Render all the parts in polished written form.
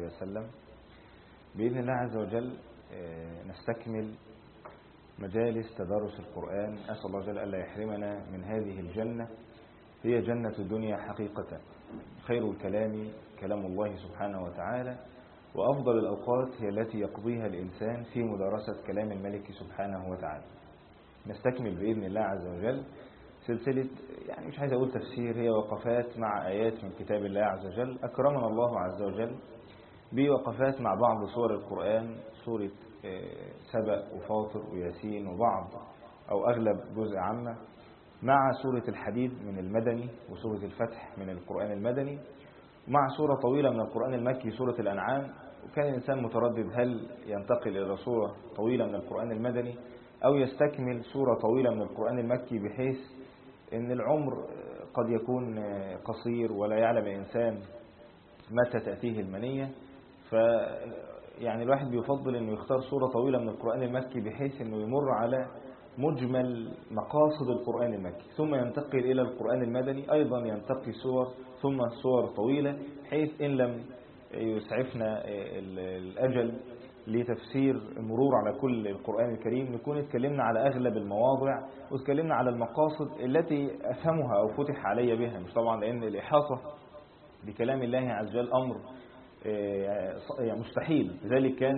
وآله وسلم. بإذن الله عز وجل نستكمل مجالس تدارس القرآن. أسأل الله جل ألا يحرمنا من هذه الجنة، هي جنة الدنيا حقيقة. خير الكلام كلام الله سبحانه وتعالى، وأفضل الأوقات هي التي يقضيها الإنسان في مدارسة كلام الملك سبحانه وتعالى. نستكمل بإذن الله عز وجل سلسلة، يعني مش عايز أقول تفسير، هي وقفات مع آيات من كتاب الله عز وجل. أكرمنا الله عز وجل بوقفات مع بعض سور القرآن، سورة سبأ وفاطر وياسين وبعض أو أغلب جزء عامة، مع سورة الحديد من المدني وسورة الفتح من القرآن المدني، مع سورة طويلة من القرآن المكي سورة الأنعام. وكان الإنسان متردد هل ينتقل إلى سورة طويلة من القرآن المدني أو يستكمل سورة طويلة من القرآن المكي، بحيث أن العمر قد يكون قصير ولا يعلم الإنسان متى تأتيه المنية. يعني الواحد بيفضل أنه يختار سورة طويلة من القرآن المكي بحيث أنه يمر على مجمل مقاصد القرآن المكي، ثم ينتقل إلى القرآن المدني أيضا ينتقي سور ثم سور طويلة، حيث إن لم يسعفنا الأجل لتفسير المرور على كل القرآن الكريم نكون اتكلمنا على أغلب المواضع واتكلمنا على المقاصد التي أفهمها أو فتح علي بها. مش طبعا لأن الإحاطة بكلام الله عز وجل أمر مستحيل. لذلك كان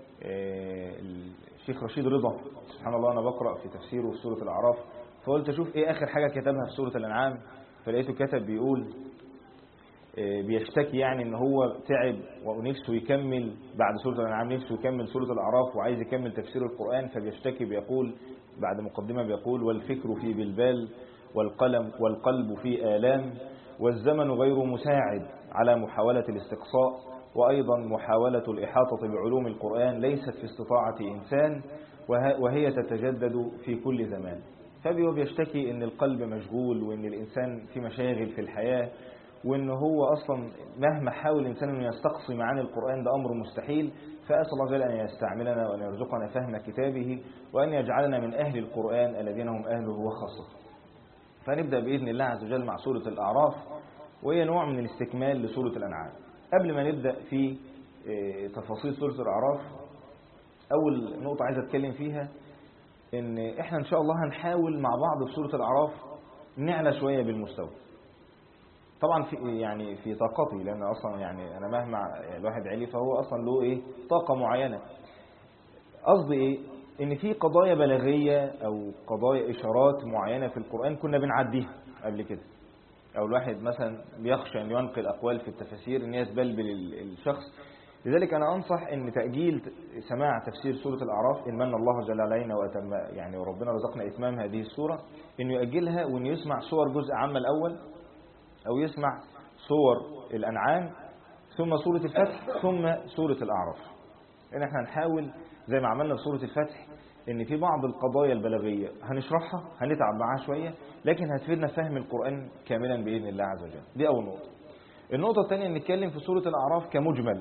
الشيخ رشيد رضا سبحان الله، أنا بقرأ في تفسيره في سورة الأعراف، فقلت أشوف إيه آخر حاجة كتبها في سورة الأنعام، فلقيته كتب بيقول بيشتكي يعني إن هو تعب ونفسه يكمل بعد سورة الأنعام، نفسه يكمل سورة الأعراف وعايز يكمل تفسير القرآن، فبيشتكي بيقول بعد مقدمة بيقول: والفكر في بلبال والقلب في آلام، والزمن غير مساعد على محاولة الاستقصاء، وأيضا محاولة الإحاطة بعلوم القرآن ليست في استطاعة إنسان، وهي تتجدد في كل زمان. فهو بيشتكي أن القلب مشغول، وأن الإنسان في مشاغل في الحياة، وأنه هو أصلا مهما حاول الإنسان أن يستقصي معاني القرآن ده أمر مستحيل. فأسأل الله جل أن يستعملنا وأن يرزقنا فهم كتابه، وأن يجعلنا من أهل القرآن الذين هم أهله وخاصته. فنبدأ بإذن الله عز وجل مع سورة الأعراف، وهي نوع من الاستكمال لسورة الأنعام. قبل ما نبدأ في تفاصيل سورة الأعراف، أول نقطة عايز أتكلم فيها إن إحنا إن شاء الله هنحاول مع بعض في سورة الأعراف نعلى شوية بالمستوى. طبعا في طاقتي، لأن أصلا يعني أنا مهما الواحد علي فهو أصلا له طاقة معينة. قصدي إن في قضايا بلاغية أو قضايا إشارات معينة في القرآن كنا بنعديها قبل كده، أو الواحد مثلا بيخشى أن ينقل أقوال في التفاسير أن يتبلبل الشخص. لذلك أنا أنصح أن تأجيل سماع تفسير سورة الأعراف، إن من الله جل علينا وأتم يعني وربنا رزقنا إتمام هذه السورة، إنه يأجلها وإن يسمع سور جزء عامة الأول، أو يسمع سور الأنعام ثم سورة الفتح ثم سورة الأعراف. إن احنا نحاول زي ما عملنا في سورة الفتح إن في بعض القضايا البلاغية هنشرحها، هنتعب معاها شوية، لكن هتفيدنا فهم القرآن كاملا بإذن الله عز وجل. دي أول نقطة. النقطة الثانية نتكلم في سورة الأعراف كمجمل.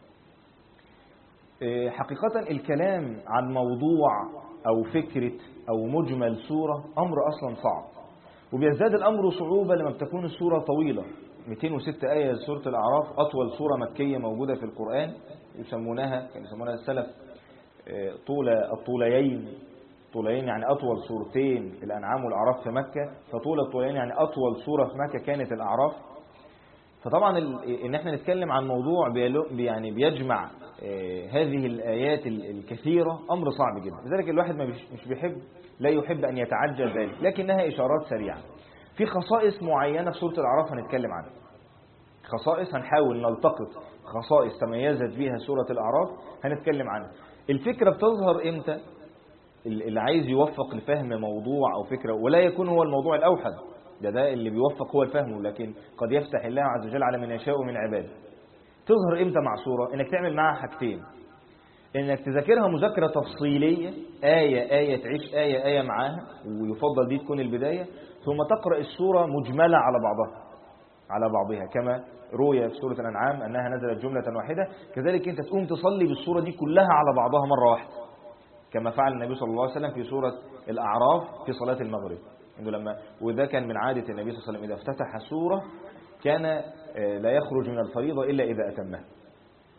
حقيقة الكلام عن موضوع أو فكرة أو مجمل سورة أمر أصلا صعب، وبيزداد الأمر صعوبة لما بتكون السورة طويلة. 206 آية سورة الأعراف أطول سورة مكية موجودة في القرآن، يسمونها السلف طوليين يعني أطول سورتين الأنعام والأعراف في مكة، فطول الطوليين يعني أطول سورة في مكة كانت الأعراف. فطبعا إن احنا نتكلم عن موضوع يعني بيجمع هذه الآيات الكثيرة أمر صعب جدا. لذلك الواحد لا يحب أن يتعجل ذلك، لكنها إشارات سريعة. في خصائص معينة في سورة الأعراف هنتكلم عنها، خصائص هنحاول نلتقط خصائص تميزت بها سورة الأعراف هنتكلم عنها. الفكرة بتظهر إمتى؟ اللي عايز يوفق لفهم موضوع أو فكرة ولا يكون هو الموضوع الأوحد، ده اللي بيوفق هو الفهم، لكن قد يفتح الله عز وجل على من يشاء من عباده. تظهر إمتى مع سورة؟ إنك تعمل معها حاجتين: إنك تذاكرها مذاكرة تفصيلية، آية تعيش آية معاها، ويفضل دي تكون البداية، ثم تقرأ السورة مجملة على بعضها كما روي في سورة الأنعام أنها نزلت جملة واحدة. كذلك أنت تقوم تصلي بالسورة دي كلها على بعضها مرة واحدة، كما فعل النبي صلى الله عليه وسلم في سورة الأعراف في صلاة المغرب. وده كان من عادة النبي صلى الله عليه وسلم، إذا افتتح سورة كان لا يخرج من الفريضة إلا إذا أتمها.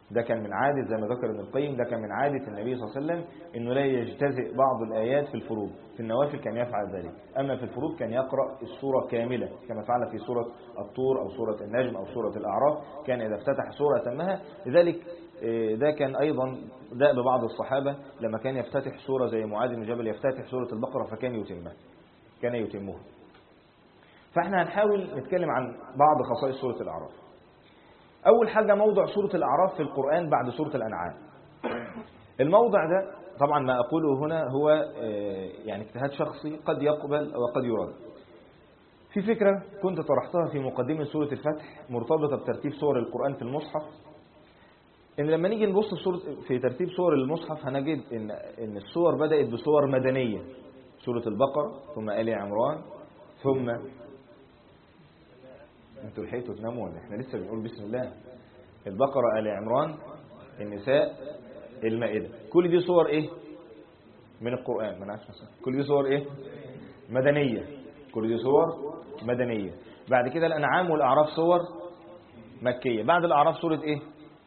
ده كان من عادة زي ما ذكر ابن القيم، ده كان من عادة النبي صلى الله عليه وسلم انه لا يجتزئ بعض الآيات في الفروض. في النوافل كان يفعل ذلك، اما في الفروض كان يقرأ السورة كاملة كما فعل في سورة الطور او سورة النجم او سورة الأعراف. كان اذا افتتح سورة تمها. لذلك ده كان ايضا دأب بعض الصحابة لما كان يفتتح سورة زي معاذ بن جبل يفتتح سورة البقرة فكان يتمها. فاحنا هنحاول نتكلم عن بعض خصائص سورة الأعراف. أول حاجة موضع سورة الأعراف في القرآن بعد سورة الأنعام. الموضع ده طبعا ما أقوله هنا هو يعني اجتهاد شخصي قد يقبل وقد يرد. في فكرة كنت طرحتها في مقدمة سورة الفتح مرتبطة بترتيب سور القرآن في المصحف، إن لما نيجي نبص في ترتيب سور المصحف هنجد إن السور بدأت بسور مدنية، سورة البقرة ثم آل عمران ثم انتوا لحقتوا تناموا ولا احنا لسه بنقول بسم الله؟ البقرة، آل عمران، النساء، المائدة، كل دي صور ايه من القرآن؟ ما نعرفش مثلا كل دي صور ايه مدنية، كل دي صور مدنية. بعد كده الأنعام والأعراف صور مكية. بعد الأعراف سورة ايه؟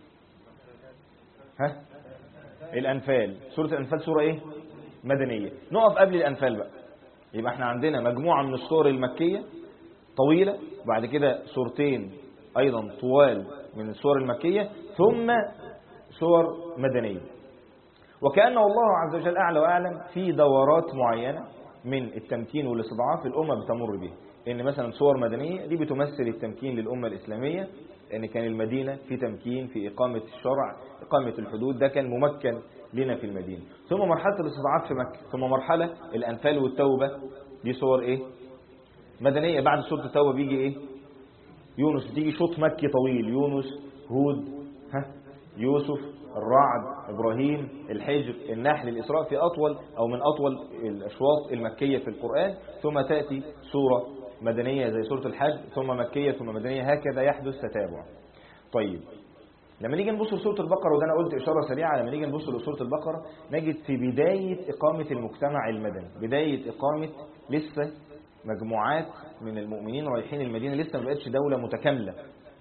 الأنفال، سورة الأنفال سورة ايه مدنية. نقف قبل الأنفال بقى، يبقى احنا عندنا مجموعة من السور المكية طويلة، بعد كده سورتين أيضا طوال من السور المكية، ثم سور مدنية. وكأن الله عز وجل أعلى وأعلم في دورات معينة من التمكين والاستضعاف الأمة بتمر به. إن مثلا سور مدنية دي بتمثل التمكين للأمة الإسلامية، لأن كان المدينة في تمكين في إقامة الشرع، إقامة الحدود، ده كان ممكن لنا في المدينة. ثم مرحلة الاستضعاف في مكة، ثم مرحلة الأنفال والتوبة، دي صور إيه مدنية. بعد سورة التوبة بيجي إيه يونس، بيجي شوط مكي طويل، يونس، هود، يوسف، الرعد، إبراهيم، الحجر، النحل، الإسراء، في أطول أو من أطول الأشواط المكية في القرآن. ثم تأتي سورة مدنية زي سورة الحج، ثم مكية ثم مدنية، هكذا يحدث تتابع. طيب لما نيجي نبص لسورة البقرة، وده أنا قلت إشارة سريعة، لما نيجي نبص لسورة البقرة نجد في بداية إقامة المجتمع المدني، بداية إقامة لسه مجموعات من المؤمنين رايحين المدينة، لسه ما بقتش دولة متكاملة.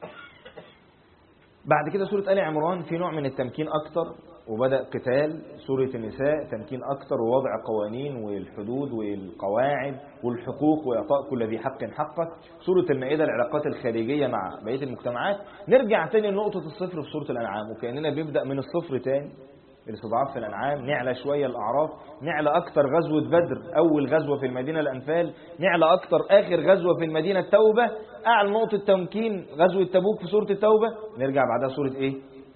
بعد كده سورة آل عمران في نوع من التمكين أكتر، وبدأ قتال. سورة النساء تمكين أكتر ووضع قوانين والحدود والقواعد والحقوق وإعطاء كل ذي حق حقه. سورة المائدة العلاقات الخارجية مع بقية المجتمعات. نرجع تاني لنقطة الصفر في سورة الأنعام، وكأننا بنبدأ من الصفر تاني، الاستضعاف في الأنعام، نعلى شوية الأعراف، نعلى أكتر غزوة بدر أول غزوة في المدينة الأنفال، نعلى أكتر آخر غزوة في المدينة التوبة، أعلى نقطة تمكين غزوة تبوك في سورة التوبة. نرجع بعدها سورة إيه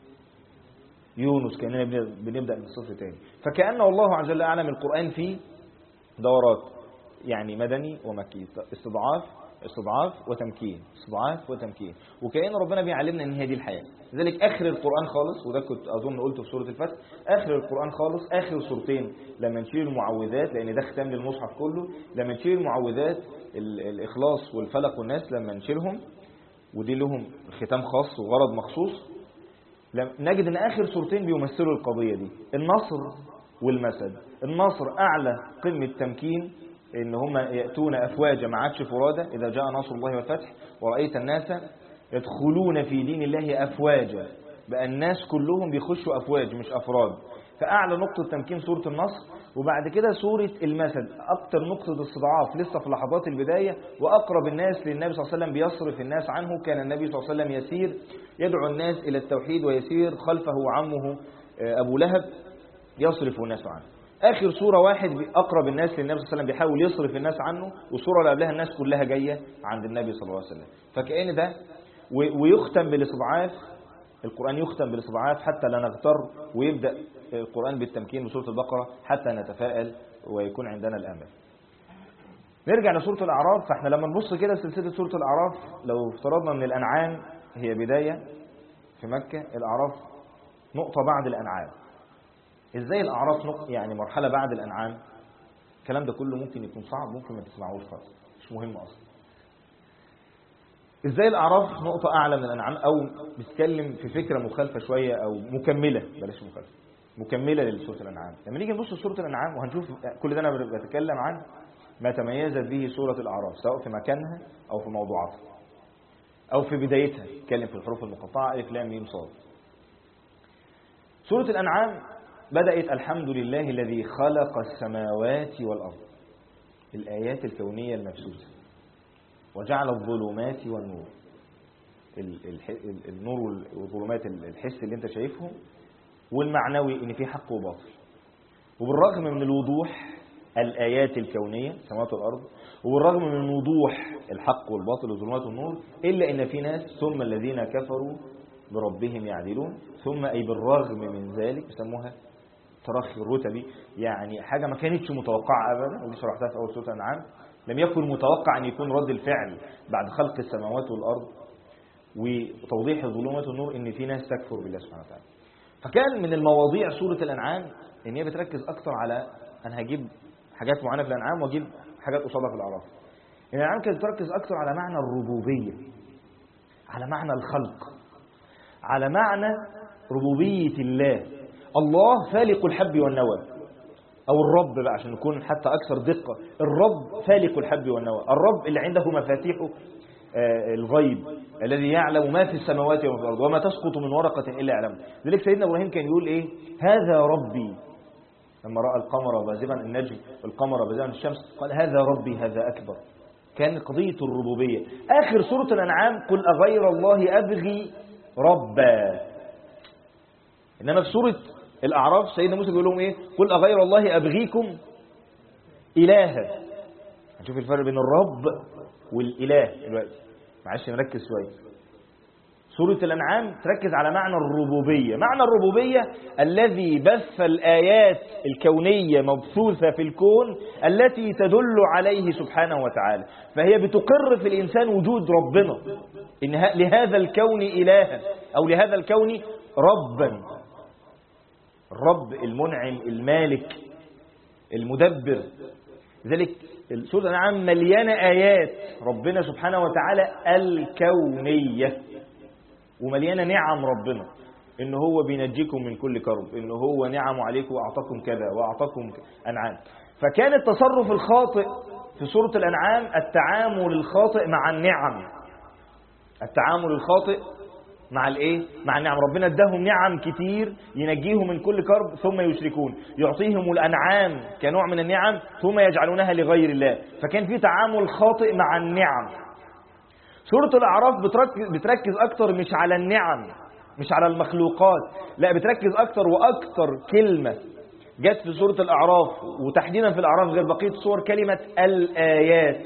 يونس، كأننا بنبدأ من الصفر تاني. فكأن الله عز وجل أعلم القرآن فيه دورات، يعني مدني ومكي، استضعاف وتمكين، استضعاف وتمكين، وكأن ربنا بيعلمنا ان هي دي الحياة. لذلك اخر القرآن خالص، وده كنت اظن قلته في سورة الفتح، اخر القرآن خالص اخر سورتين لما نشيل المعوذات، لان ده ختام للمصحف كله، لما نشيل المعوذات الاخلاص والفلق والناس لما نشيلهم، ودي لهم ختام خاص وغرض مخصوص، نجد ان اخر سورتين بيمثلوا القضية دي، النصر والمسد. النصر اعلى قمة تمكين، إن هم يأتون أفواجا ما عادش فرادى، إذا جاء نصر الله والفتح ورأيت الناس يدخلون في دين الله أفواجا، بقى الناس كلهم بيخشوا أفواج مش أفراد. فأعلى نقطة تمكين سورة النصر. وبعد كده سورة المسد أكتر نقطة استضعاف لسه في لحظات البداية، وأقرب الناس للنبي صلى الله عليه وسلم بيصرف الناس عنه. كان النبي صلى الله عليه وسلم يسير يدعو الناس إلى التوحيد، ويسير خلفه عمه أبو لهب يصرف الناس عنه. آخر سورة واحد أقرب الناس للنبي صلى الله عليه وسلم بيحاول يصرف الناس عنه، والسورة اللي قبلها الناس كلها جاية عند النبي صلى الله عليه وسلم. فكأن ده ويختم بالاستضعاف، القرآن يختم بالاستضعاف حتى لا نغتر، ويبدأ القرآن بالتمكين بسورة البقرة حتى نتفائل ويكون عندنا الأمل. نرجع لسورة الأعراف. فاحنا لما نبص كده سلسلة سورة الأعراف، لو افترضنا من الأنعام هي بداية في مكة، الأعراف نقطة بعد الأنعام. ازاي الأعراف يعني مرحلة بعد الأنعام؟ الكلام ده كله ممكن يكون صعب، ممكن ما تسمعوش خالص، مش مهم أصلا. ازاي الأعراف نقطة أعلى من الأنعام، أو بتتكلم في فكرة مخالفة شوية، أو مكملة، بلاش مخالفة، مكملة لسورة الأنعام. لما نيجي نبص لسورة الأنعام وهنشوف كل ده أنا بتكلم عن ما تميزت به سورة الأعراف، سواء في مكانها أو في موضوعاتها أو في بدايتها، نتكلم في الحروف المقطعة ألف لام ميم صاد. سورة الأنعام بدأت الحمد لله الذي خلق السماوات والأرض، الآيات الكونية المبثوثة، وجعل الظلمات والنور، النور والظلمات الحس اللي انت شايفهم، والمعنوي ان في حق وباطل. وبالرغم من الوضوح الآيات الكونية السماوات والأرض، وبالرغم من وضوح الحق والباطل والظلمات والنور، إلا إن في ناس ثم الذين كفروا بربهم يعدلون. ثم أي بالرغم من ذلك يسموها تراخي الرتبي، يعني حاجة ما كانتش متوقعة أبدا، ودي شرحتها في أول سورة الأنعام. لم يكن متوقع أن يكون رد الفعل بعد خلق السماوات والأرض وتوضيح الظلمات والنور إن في ناس تكفر بالله سبحانه وتعالى. فكان من المواضيع سورة الأنعام إن هي بتركز أكتر على، أنا هجيب حاجات معينة في الأنعام وأجيب حاجات قصادها في الأعراف. الأنعام كانت بتركز أكتر على معنى الربوبية، على معنى الخلق، على معنى ربوبية الله. الله فالق الحب والنوى، أو الرب بقى عشان نكون حتى أكثر دقة، الرب فالق الحب والنوى، الرب اللي عنده مفاتيح الغيب، الذي يعلم ما في السماوات وما في الأرض، وما تسقط من ورقة إلا يعلم. لذلك سيدنا إبراهيم كان يقول إيه؟ هذا ربي، لما رأى القمر بازغا، النجم والقمر بازغا الشمس، قال هذا ربي هذا أكبر. كان قضية الربوبية. آخر سورة الأنعام قل أغير الله أبغي ربا. إنما في سورة الأعراف سيدنا موسى بيقول لهم إيه؟ قل أغير الله أبغيكم إلها. هنشوف الفرق بين الرب والإله دلوقتي، معلش نركز شوية. سورة الأنعام تركز على معنى الربوبية. معنى الربوبية الذي بث الآيات الكونية مبثوثة في الكون التي تدل عليه سبحانه وتعالى، فهي بتقر في الإنسان وجود ربنا، إن لهذا الكون إلها، أو لهذا الكون ربا. الرب المنعم المالك المدبر. لذلك سورة الأنعام مليانة آيات ربنا سبحانه وتعالى الكونية، ومليانة نعم ربنا، إن هو بينجيكم من كل كرب، إن هو نعم عليكم وأعطاكم كذا وأعطاكم أنعام. فكان التصرف الخاطئ في سورة الأنعام التعامل الخاطئ مع النعم، التعامل الخاطئ مع الايه؟ مع النعم. ربنا اداهم نعم كتير ينجيهم من كل كرب ثم يشركون، يعطيهم الأنعام كنوع من النعم ثم يجعلونها لغير الله. فكان في تعامل خاطئ مع النعم. سورة الأعراف بتركز أكتر مش على النعم، مش على المخلوقات، لا بتركز أكتر، وأكتر كلمة جت في سورة الأعراف وتحديدا في الأعراف غير بقية السور كلمة الآيات.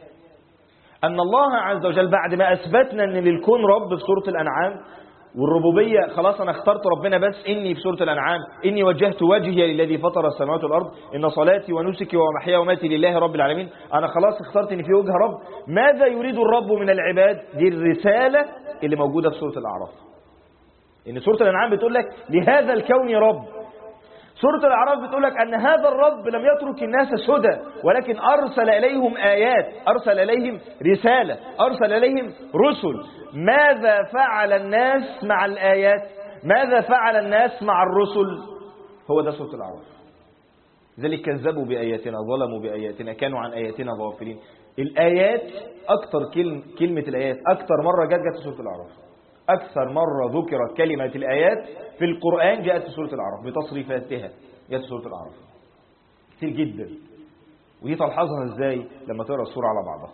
أن الله عز وجل بعد ما أثبتنا أن للكون رب في سورة الأنعام والربوبية، خلاص أنا اخترت ربنا بس إني في سورة الأنعام إني وجهت وجهي للذي فطر السماوات والأرض إن صلاتي ونسكي ومحياي وماتي لله رب العالمين. أنا خلاص اخترت إن في وجه رب. ماذا يريد الرب من العباد؟ دي الرسالة اللي موجودة في سورة الأعراف. إن سورة الأنعام بتقول لك لهذا الكون رب، سورة الأعراف بتقول لك أن هذا الرب لم يترك الناس سدى، ولكن أرسل إليهم آيات، أرسل إليهم رسالة، أرسل إليهم رسل. ماذا فعل الناس مع الآيات؟ ماذا فعل الناس مع الرسل؟ هو ده سورة الأعراف. لذلك كذبوا بآياتنا، ظلموا بآياتنا، كانوا عن آياتنا غافلين. الآيات أكتر كلمة الآيات أكتر مرة جت في سورة الأعراف. أكثر مرة ذكرت كلمة الآيات في القرآن جاءت في سورة الأعراف بتصريفاتها، جاءت في سورة الأعراف كتير جدا. ودي تلحظها إزاي؟ لما تقرأ السورة على بعضها.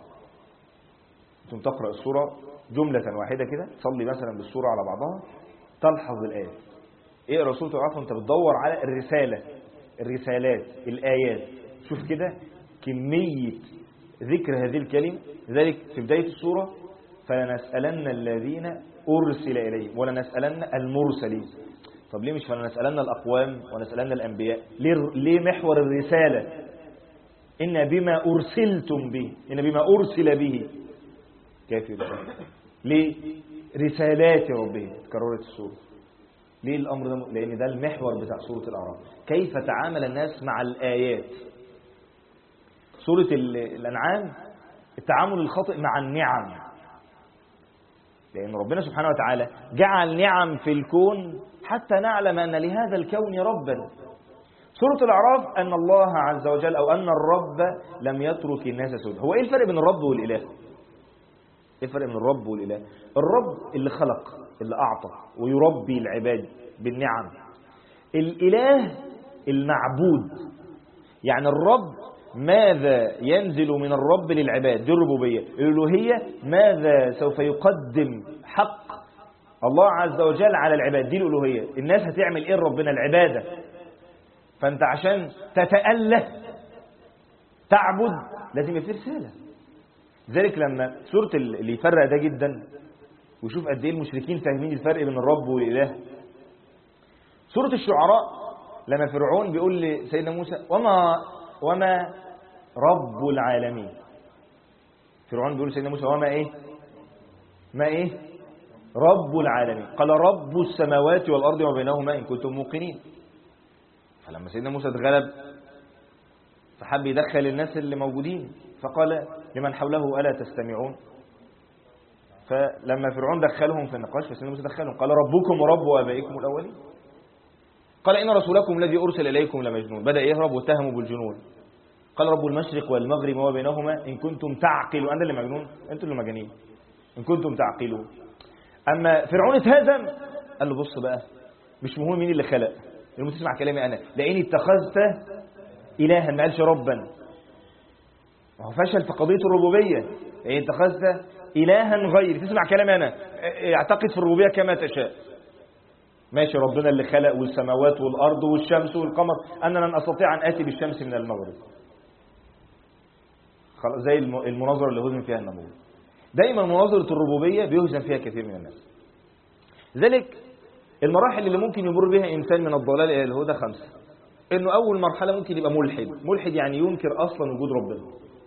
ثم تقرأ السورة جملة واحدة كده، تصلي مثلا بالسورة على بعضها، تلحظ الآيات. اقرأ سورة الأعراف وانت بتدور على الرسالة، الرسالات، الآيات. شوف كده كمية ذكر هذه الكلمة. لذلك في بداية السورة فلنسألن الذين أرسل إليهم ولنسألن المرسلين. طب ليه مش فلنسألن الأقوام ونسألن الأنبياء؟ ليه محور الرسالة؟ إن بما أرسلتم به، إن بما أرسل به كافر. ليه رسالات ربهم تكررت السورة؟ ليه الأمر ده؟ لأن ده المحور بتاع سورة الأعراف، كيف تعامل الناس مع الآيات. سورة الأنعام التعامل الخاطئ مع النعم، لأن ربنا سبحانه وتعالى جعل نعم في الكون حتى نعلم أن لهذا الكون ربا. سورة الأعراف أن الله عز وجل أو أن الرب لم يترك الناس سدى. هو إيه الفرق بين الرب والإله؟ إيه الفرق بين الرب والإله؟ الرب اللي خلق، اللي أعطى ويربي العباد بالنعم. الإله المعبود، يعني الرب ماذا ينزل من الرب للعباد، دي الربوبية. الألوهية ماذا سوف يقدم حق الله عز وجل على العباد، دي الألوهية. الناس هتعمل إيه ربنا؟ العبادة. فأنت عشان تتأله تعبد لازم يبقى رسالة. ذلك لما سورة اللي يفرق ده جدا ويشوف قد ايه المشركين فاهمين الفرق بين الرب والإله، سورة الشعراء لما فرعون بيقول لسيدنا موسى وما رب العالمين. فرعون بيقول لسيدنا موسى ما ايه رب العالمين؟ قال رب السماوات والأرض وما بينهما إن كنتم موقنين. فلما سيدنا موسى اتغلب فحب يدخل الناس اللي موجودين، فقال لمن حوله ألا تستمعون؟ فلما فرعون دخلهم في النقاش فسيدنا موسى دخلهم، قال ربكم ورب آبائكم الأولين. قال إن رسولكم الذي أرسل إليكم لمجنون. بدأ يهرب واتهموا بالجنون. قال رب المشرق والمغرب وما بينهما إن كنتم تعقلون. أنا اللي مجنون؟ أنتوا اللي مجانين إن كنتم تعقلون. أما فرعون اتهزم قال له بص بقى، مش مهم مين اللي خلق، لما تسمع كلامي أنا، لأني اتخذت إلها، ما قالش ربا. وهو فشل في قضية الربوبية، لأني اتخذت إلها غيري، تسمع كلامي أنا، اعتقد في الربوبية كما تشاء. ماشي، ربنا اللي خلق والسماوات والأرض والشمس والقمر، أنا لن أستطيع أن آتي بالشمس من المغرب. خلاص، زي المناظرة اللي هزم فيها النمرود. دايما مناظرة الربوبية بيهزم فيها كثير من الناس. لذلك المراحل اللي ممكن يمر بها إنسان من الضلال إلى الهدى 5. إنه أول مرحلة ممكن يبقى ملحد يعني ينكر أصلا وجود ربنا.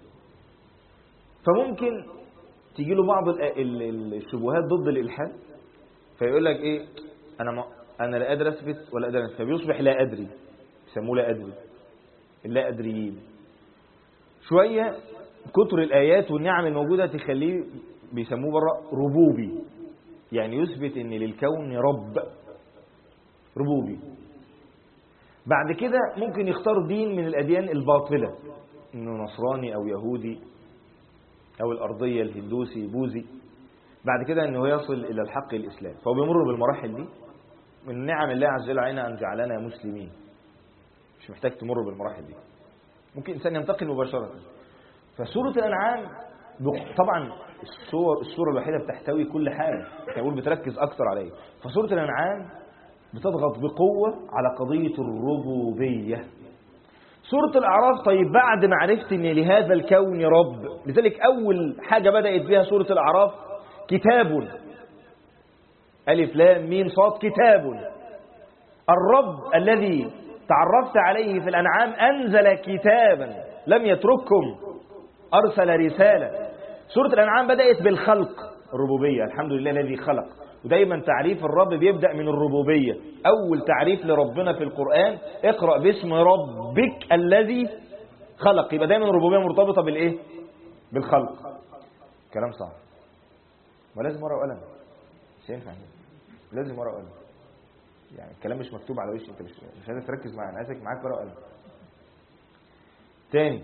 فممكن تيجي له بعض الشبهات ضد الإلحاد، فيقول لك إيه، أنا لا أدري أثبت ولا أدري أثبت، فبيصبح لا أدري، يسموه لا أدري، اللا أدريين. شوية كتر الآيات والنعم الموجودة تخليه بيسموه برا ربوبي، يعني يثبت إن للكون ربوبي. بعد كده ممكن يختار دين من الأديان الباطلة، إنه نصراني أو يهودي أو الأرضية الهندوسي بوذي. بعد كده إنه يصل إلى الحق الإسلام. فهو بيمر بالمراحل دي. من نعم الله عز وجل علينا أن جعلنا مسلمين، مش محتاج تمر بالمراحل دي. ممكن إنسان ينتقل مباشرة. فسورة الأنعام طبعا السورة الوحيدة بتحتوي كل حاجة، يقول بتركز أكتر عليه. فسورة الأنعام بتضغط بقوة على قضية الربوبية. سورة الأعراف، طيب بعد ما عرفت أن لهذا الكون رب، لذلك أول حاجة بدأت بها سورة الأعراف كتاب، ألف لام ميم صاد، كتاب. الرب الذي تعرفت عليه في الأنعام أنزل كتابا لم يترككم، أرسل رسالة. سورة الأنعام بدأت بالخلق، الربوبية، الحمد لله الذي خلق. ودايما تعريف الرب بيبدأ من الربوبية. أول تعريف لربنا في القرآن اقرأ باسم ربك الذي خلق. يبقى دايما الربوبية مرتبطة بالإيه؟ بالخلق. كلام صعب، ولازم ورقة وقلم، مش هينفع، لازم ورقة وقلم. يعني الكلام مش مكتوب على وشي، انت مش عايز تركز معايا، انا عايزك معاك ورقة وقلم. تاني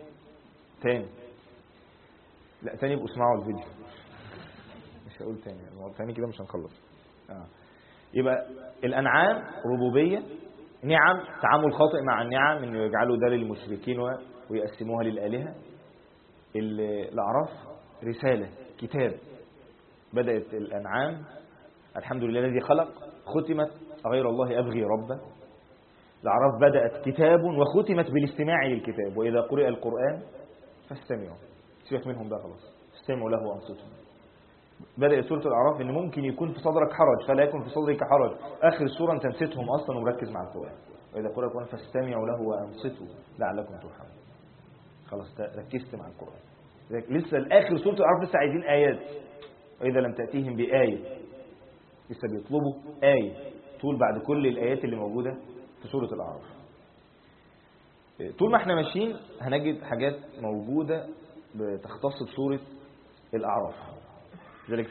لا تاني، يبقوا اسمعوا الفيديو، مش هقول تاني كده مش هنخلص. يبقى الأنعام ربوبية، نعم تعامل خاطئ مع النعم، انه يجعلوا ده للمشركين ويقسموها للآلهة. الأعراف رسالة، كتاب. بدأت الأنعام الحمد لله الذي خلق، ختمت غير الله أبغي ربا. الأعراف بدأت كتاب وختمت بالاستماع للكتاب، وإذا قرئ القرآن فاستمعوا. سيبك منهم بقى خلاص، استمعوا له وأنصتوا. بدأت سورة الأعراف إن ممكن يكون في صدرك حرج، فلا يكن في صدرك حرج. آخر السورة أنت نسيتهم أصلا ومركز مع القرآن. وإذا قرئ القرآن فاستمعوا له وأنصتوا لعلكم ترحمون. خلاص ركزت مع القرآن. لسه الآخر سورة الأعراف لسه عايزين آيات. وإذا لم تأتيهم بآية، لسه بيطلبوا آية طول بعد كل الآيات اللي موجودة في سورة الأعراف. طول ما احنا ماشيين هنجد حاجات موجودة بتختص بسورة الأعراف. لذلك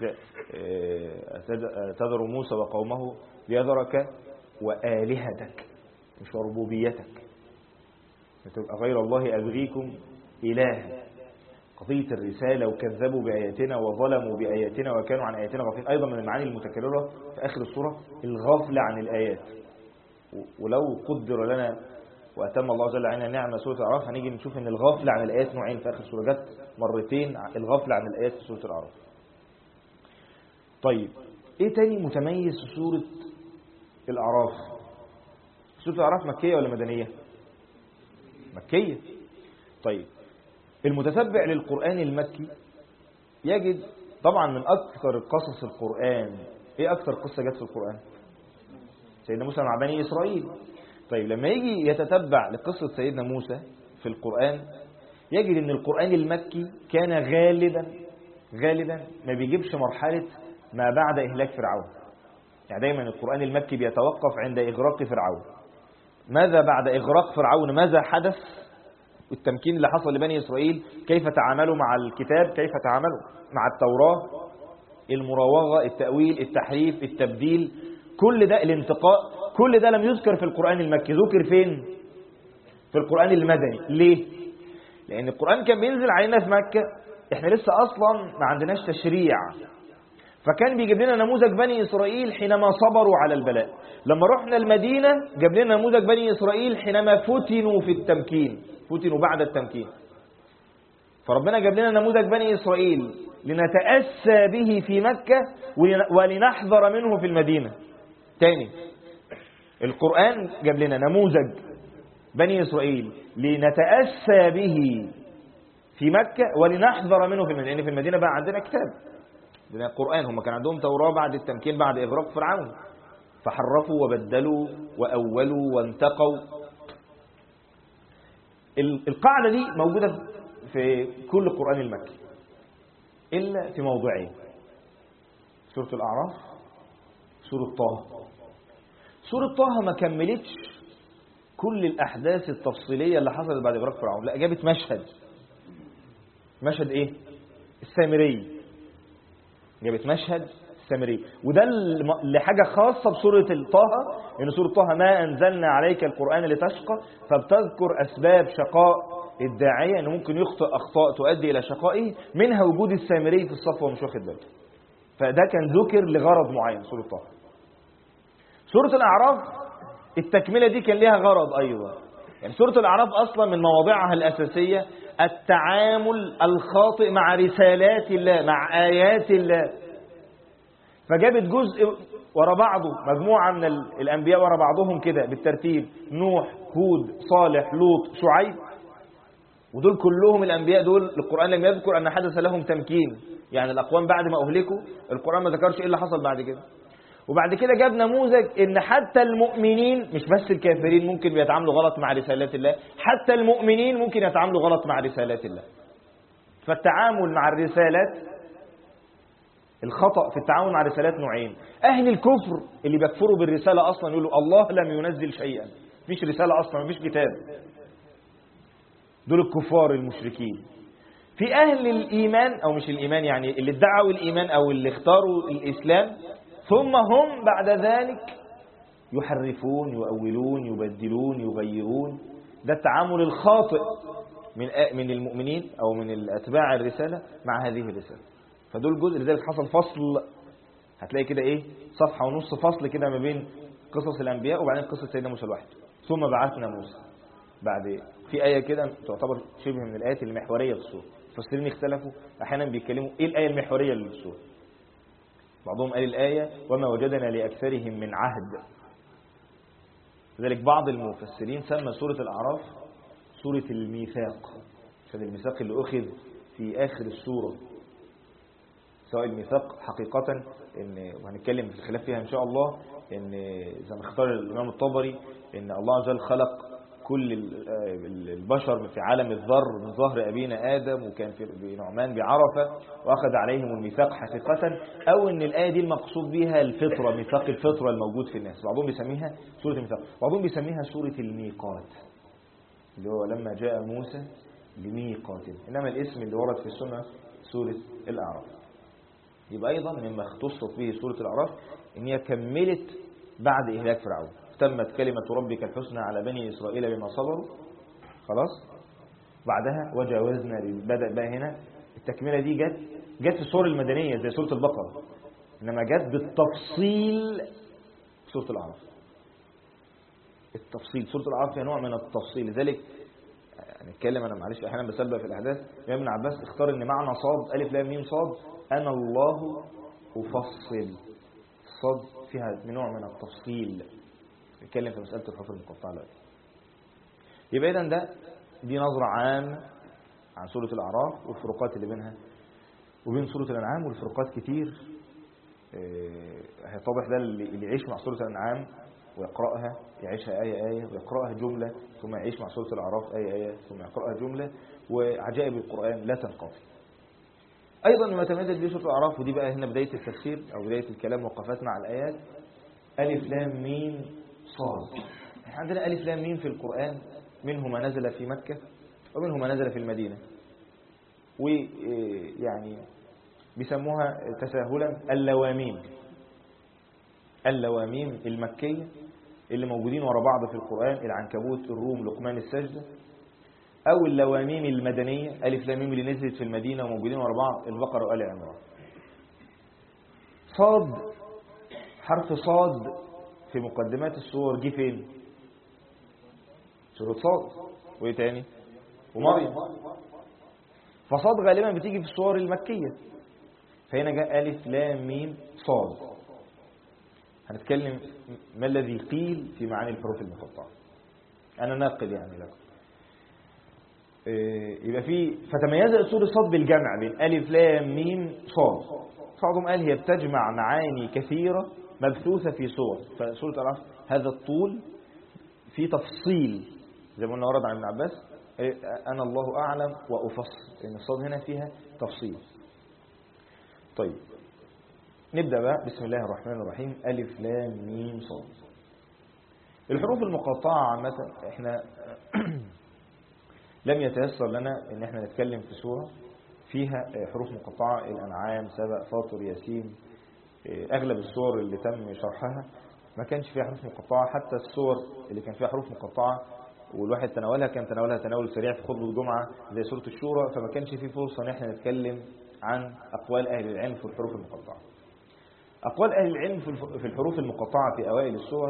تذر موسى وقومه بيذرك وآلهتك، مش ربوبيتك، تبقى غير الله أبغيكم إلها. قضية الرسالة، وكذبوا بآياتنا وظلموا بآياتنا وكانوا عن آياتنا غافلين. أيضا من المعاني المتكررة في آخر السورة الغفلة عن الآيات، ولو قدر لنا وأتم الله جل وعلا نعمة سورة الأعراف هنيجي نشوف إن الغفلة عن الآيات نوعين في آخر السورة، جت مرتين الغفلة عن الآيات في سورة الأعراف. طيب إيه تاني متميز في سورة الأعراف؟ سورة الأعراف مكية ولا مدنية؟ مكية. طيب المتتبع للقرآن المكي يجد طبعا من أكثر قصص القرآن، إيه أكثر قصة جت في القرآن؟ سيدنا موسى مع بني إسرائيل. طيب لما يجي يتتبع لقصة سيدنا موسى في القرآن يجد أن القرآن المكي كان غالبا ما بيجيبش مرحلة ما بعد إهلاك فرعون. يعني دايما القرآن المكي بيتوقف عند إغراق فرعون. ماذا بعد إغراق فرعون؟ ماذا حدث؟ التمكين اللي حصل لبني إسرائيل، كيف تعاملوا مع الكتاب، كيف تعاملوا مع التوراة، المراوغة، التأويل، التحريف، التبديل، كل ده، الانتقاء، كل ده لم يذكر في القرآن المكي. ذكر فين؟ في القرآن المدني. ليه؟ لأن القرآن كان بينزل علينا في مكة، احنا لسه أصلا ما عندناش تشريع، فكان بيجيب لنا نموذج بني إسرائيل حينما صبروا على البلاء. لما رحنا المدينة جاب لنا نموذج بني إسرائيل حينما فتنوا في التمكين، فتنوا بعد التمكين. فربنا جاب لنا نموذج بني إسرائيل لنتأسى به في مكة ولنحذر منه في المدينة. تاني، القرآن جاب لنا نموذج بني إسرائيل لنتأسى به في مكة ولنحذر منه في المدينة، لأن في المدينة بقى عندنا كتاب، عندنا القرآن. هم كان عندهم توراة بعد التمكين، بعد إغراق فرعون، فحرفوا وبدلوا وأولوا وانتقوا. القاعدة دي موجودة في كل القرآن المكي إلا في موضوعين: سورة الأعراف، سورة طه. سورة طه ما كملتش كل الأحداث التفصيلية اللي حصلت بعد إغراق فرعون، لا، جابت مشهد إيه؟ السامري. جابت مشهد السامري، وده لحاجة خاصة بسورة طه، إن سورة طه ما أنزلنا عليك القرآن لتشقى، فبتذكر أسباب شقاء الداعية، إنه ممكن يخطئ أخطاء تؤدي إلى شقائه، منها وجود السامري في الصف ومش واخد باله. فده كان ذكر لغرض معين سورة طه. سورة الأعراف التكملة دي كان لها غرض أيضا. يعني سورة الأعراف أصلا من مواضعها الأساسية التعامل الخاطئ مع رسالات الله، مع آيات الله. فجابت جزء ورا بعضه، مجموعة من الأنبياء ورا بعضهم كده بالترتيب: نوح، هود، صالح، لوط، شعيب. ودول كلهم الأنبياء دول القرآن لم يذكر أن حدث لهم تمكين، يعني الأقوام بعد ما أهلكوا القرآن ما ذكرش إيه اللي حصل بعد كده. وبعد كده جاب نموذج ان حتى المؤمنين، مش بس الكافرين، ممكن بيتعاملوا غلط مع رسالات الله، حتى المؤمنين ممكن يتعاملوا غلط مع رسالات الله. فالتعامل مع الرسالات، الخطأ في التعامل مع الرسالات نوعين: أهل الكفر اللي بيكفروا بالرسالة أصلا، يقولوا الله لم ينزل شيئا، مفيش رسالة أصلا، مفيش كتاب، دول الكفار المشركين. في أهل الإيمان، أو مش الإيمان يعني اللي ادعوا الإيمان أو اللي اختاروا الإسلام، ثم هم بعد ذلك يحرفون، يؤولون، يبدلون، يغيرون. ده التعامل الخاطئ من المؤمنين أو من الأتباع الرسالة مع هذه الرسالة. فدول جزء، لذلك حصل فصل، هتلاقي كده إيه، صفحة ونص فصل كده ما بين قصص الأنبياء وبعدين قصة سيدنا موسى الواحد. ثم بعثنا موسى، بعد في آية كده تعتبر شبه من الآيات المحورية في السورة. المفسرين اختلفوا، أحيانا بيتكلموا إيه الآية المحورية للسورة. بعضهم قال الآية وما وجدنا لأكثرهم من عهد. لذلك بعض المفسرين سمى سورة الأعراف سورة الميثاق، عشان الميثاق اللي أخذ في آخر السورة، سواء الميثاق حقيقة إن، وهنتكلم في الخلاف فيها إن شاء الله، إن زي ما اختار الإمام الطبري إن الله عز وجل خلق كل البشر في عالم الذر من ظهر أبينا آدم، وكان في نعمان بعرفة وأخذ عليهم الميثاق حقيقة، أو أن الآية دي المقصود بها الفطرة، ميثاق الفطرة الموجود في الناس. بعضهم بيسميها سورة الميثاق، بعضهم بيسميها سورة الميقات، اللي هو لما جاء موسى لميقاتنا، إنما الاسم اللي ورد في السنة سورة الأعراف. يبقى أيضا مما اختصت به سورة الأعراف إن هي كملت بعد إهلاك فرعون. تمت كلمة ربك الحسنى على بني إسرائيل بما صبروا، خلاص. بعدها وجاوزنا، بدأ بقى هنا التكملة دي جت في السور المدنية زي سورة البقرة، إنما جت بالتفصيل سورة الأعراف. التفصيل. سورة الأعراف فيها نوع من التفصيل، لذلك نتكلم، أنا معلش أحيانا بسبب في الأحداث. ابن عباس اختار إن معنى صاد ألف لام ميم صاد أنا الله أفصل. الصاد فيها نوع من التفصيل، نتكلم في مسألة الحروف المقطعة دلوقتي. يبقى إذن دي نظرة عامة عن سورة الأعراف والفروقات اللي بينها وبين سورة الأنعام، والفروقات كتير. هيتضح ده اللي يعيش مع سورة الأنعام ويقرأها، يعيشها آية آية ويقرأها جملة، ثم يعيش مع سورة الأعراف آية آية ثم يقرأها جملة، وعجائب القرآن لا تنقضي. أيضا ما تميزت به سورة الأعراف، ودي بقى هنا بداية التفسير أو بداية الكلام وقفاتنا على الآيات، ألف لام ميم صاد. احنا عندنا ألف لام ميم في القرآن، منه ما نزل في مكة ومنه ما نزل في المدينة، ويعني بيسموها تساهلا اللواميم. اللواميم المكية اللي موجودين ورا بعض في القرآن، العنكبوت، الروم، لقمان، السجدة. أو اللواميم المدنية، ألف لام ميم اللي نزلت في المدينة وموجودين ورا بعض، البقرة وآل عمران. صاد، حرف صاد في مقدمات السور جه فين؟ سورة صاد. وإيه تاني؟ ومريم. فصاد غالبا بتيجي في السور المكية، فهنا جاء ألف لام ميم صاد. هنتكلم ما الذي قيل في معاني الحروف المقطعة، أنا ناقل يعني لكم. يبقى فتميزت سورة صاد بالجمع بين ألف لام ميم صاد. بعضهم قال هي بتجمع معاني كثيرة مبثوثة في سور، فسورة الأعراف هذا الطول في تفصيل زي ما قلنا ورد عن ابن عباس، أنا الله أعلم وأفصل، لأن الصاد هنا فيها تفصيل. طيب نبدأ بقى. بسم الله الرحمن الرحيم. ألف لام ميم صاد. الحروف المقطعة عامة احنا لم يتيسر لنا ان احنا نتكلم في سورة فيها حروف مقطعة. الأنعام، سبأ، فاطر، ياسين، أغلب السور اللي تم شرحها ما كانش فيها حروف مقطعة. حتى السور اللي كان فيها حروف مقطعة والواحد تناولها كان تناولها تناول سريع في خطبة الجمعة زي سورة الشورى، فما كانش فيه فرصة ان احنا نتكلم عن أقوال أهل العلم في الحروف المقطعة. أقوال أهل العلم في الحروف المقطعة في أوائل السور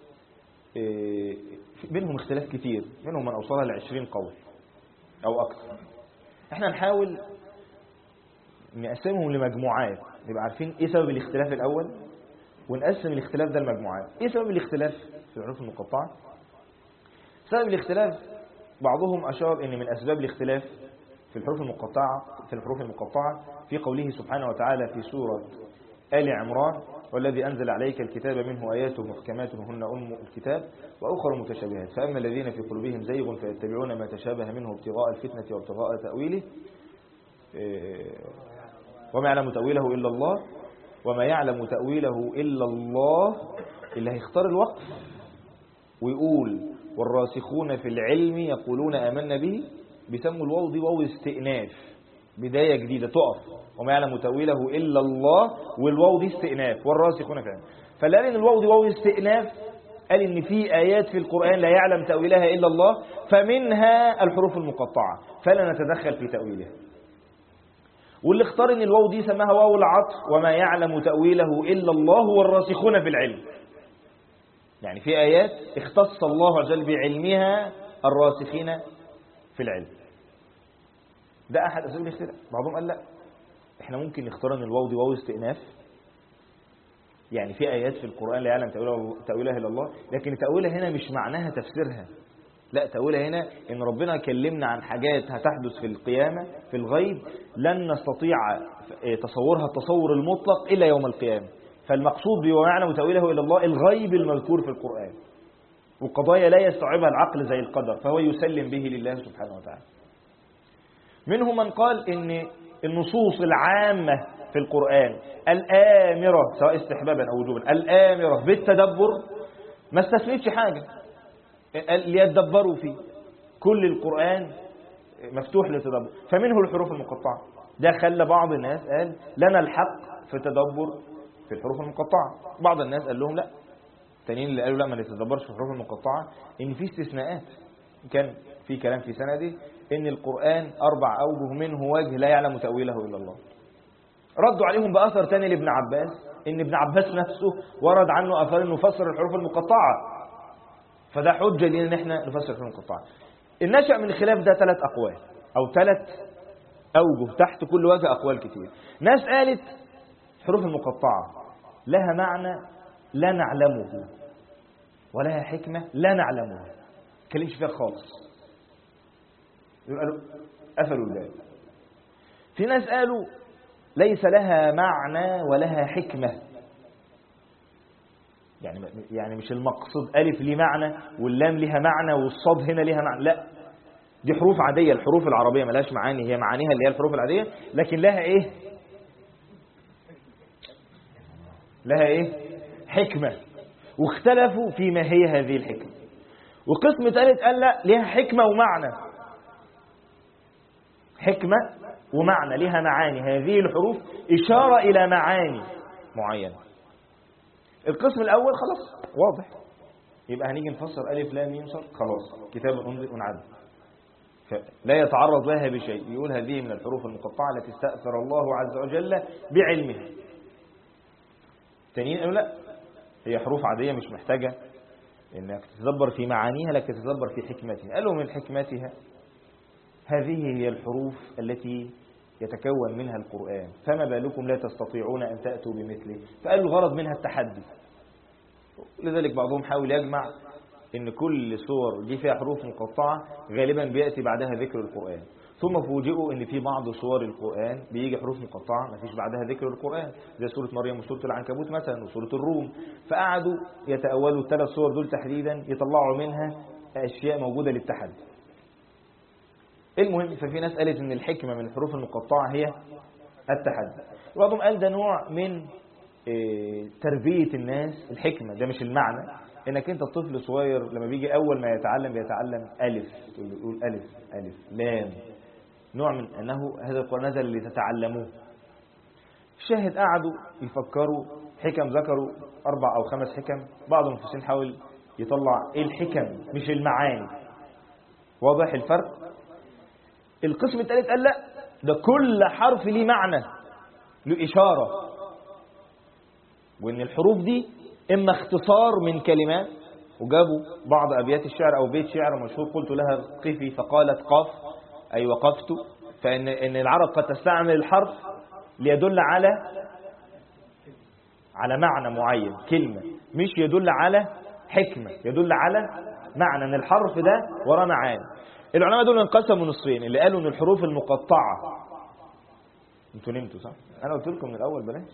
بينهم اختلاف كتير، منهم من أوصلها ل20 قول أو أكثر. احنا نحاول نقسمهم لمجموعات، نبقى عارفين ايه سبب الاختلاف الأول، ونقسم الاختلاف ده لمجموعات. ايه سبب الاختلاف في الحروف المقطعة؟ سبب الاختلاف بعضهم أشار ان من أسباب الاختلاف في الحروف المقطعة في قوله سبحانه وتعالى في سورة آل عمران: والذي أنزل عليك الكتاب منه آيات محكمات هن أم الكتاب وأخر متشابهات فأما الذين في قلوبهم زيغ فيتبعون ما تشابه منه ابتغاء الفتنة وابتغاء تأويله وما يعلم تأويله إلا الله وما يعلم تأويله إلا الله. اللي هيختار الوقف ويقول والراسخون في العلم يقولون آمنا به، بيسموا الواو دي واو استئناف، بداية جديدة تقف. وما يعلم تأويله إلا الله، والواو دي استئناف، والراسخون في العلم. فالآن إن الواو دي واو استئناف، قال إن في آيات في القرآن لا يعلم تأويلها إلا الله، فمنها الحروف المقطعة فلا نتدخل في تأويلها. واللي اختار إن الواو دي سماها واو العطف، وما يعلم تأويله إلا الله والراسخون في العلم. يعني في آيات اختص الله عز وجل بعلمها الراسخين في العلم. ده أحد أسباب الاختلاف. بعضهم قال لا، احنا ممكن نختار ان الواو دي واو استئناف، يعني في آيات في القرآن لا يعلم تأويلها إلا الله، لكن تأويلها هنا مش معناها تفسيرها، لا، تأويلها هنا إن ربنا كلمنا عن حاجات هتحدث في القيامة في الغيب لن نستطيع تصورها التصور المطلق إلا يوم القيامة. فالمقصود بما يعلم تأويله إلا الله الغيب المذكور في القرآن، وقضايا لا يستوعبها العقل زي القدر، فهو يسلم به لله سبحانه وتعالى. منهم من قال إن النصوص العامة في القرآن الآمرة سواء استحبابا أو وجوبا الآمرة بالتدبر ما استثنتش حاجة ليتدبروا فيه، كل القرآن مفتوح للتدبر، فمنه الحروف المقطعة. ده خلى بعض الناس قال لنا الحق في التدبر في الحروف المقطعة. بعض الناس قال لهم لا، التانيين اللي قالوا لا ما نتدبرش في الحروف المقطعة إن في استثناءات. كان في كلام في سندي إن القرآن 4 أوجه منه وجه لا يعلم تأويله إلا الله. ردوا عليهم بأثر تاني لابن عباس، إن ابن عباس نفسه ورد عنه أثر إنه فسر الحروف المقطعة، فده حجة لنا ان احنا نفسر الحروف المقطعة. النشأ من الخلاف ده 3 أقوال أو 3 أوجه، تحت كل وجه أقوال كتير. ناس قالت الحروف المقطعة لها معنى لا نعلمه ولها حكمة لا نعلمها، كلمش فيها خالص، قالوا قفلوا الباب. في ناس قالوا ليس لها معنى ولها حكمة، يعني مش المقصود ألف ليه معنى واللام لها معنى والصاد هنا لها معنى، لا، دي حروف عادية، الحروف العربية ملهاش معاني، هي معانيها اللي هي الحروف العادية، لكن لها ايه؟ لها ايه؟ حكمة. واختلفوا في ما هي هذه الحكمة. وقسم ثالث قال لا، لها حكمة ومعنى، حكمة ومعنى، لها معاني، هذه الحروف إشارة إلى معاني معينة. القسم الأول خلاص واضح، يبقى هنيجي نفسر ألف لام ميم صاد، خلاص كتاب أنزل ونعد، لا يتعرض لها بشيء، يقول هذه من الحروف المقطعة التي استأثر الله عز وجل بعلمها. التانيين قالوا لا، هي حروف عادية مش محتاجة انك تتدبر في معانيها لكن تتدبر في حكمتها. قالوا من حكمتها هذه هي الحروف التي يتكون منها القرآن، فما بالكم لا تستطيعون أن تأتوا بمثله. فقالوا الغرض منها التحدي. لذلك بعضهم حاول يجمع ان كل سور دي فيها حروف مقطعة غالبا بيأتي بعدها ذكر القرآن، ثم فوجئوا ان في بعض سور القرآن بيجي حروف مقطعة ما فيش بعدها ذكر القرآن، زي سورة مريم وسورة العنكبوت مثلا وسورة الروم. فقعدوا يتأولوا ال3 سور دول تحديدا، يطلعوا منها أشياء موجودة للتحدي. المهم، ففي ناس قالت ان الحكمة من الحروف المقطعة هي التحدي، وبعضهم قال ده نوع من تربية الناس. الحكمة ده مش المعنى، انك انت الطفل صغير لما بيجي اول ما يتعلم بيتعلم الف، يقول الف الف لام، نوع من انه هذا القرآن نزل لتتعلموه. الشاهد قعدوا يفكروا حكم، ذكروا 4 أو 5 حكم. بعض المفسرين حاول يطلع ايه الحكم مش المعاني. واضح الفرق؟ القسم الثالث قال لا، ده كل حرف ليه معنى، له إشارة، وإن الحروف دي إما اختصار من كلمات، وجابوا بعض أبيات الشعر أو بيت شعر مشهور قلت لها قفي فقالت قاف أي وقفت، فإن العرب قد تستعمل الحرف ليدل على معنى معين، كلمة، مش يدل على حكمة، يدل على معنى، ان الحرف ده وراه معاني. العلماء دول انقسموا نصفين، اللي قالوا ان الحروف المقطعة، انتوا نمتوا صح؟ انا قلت لكم من الاول بلاش.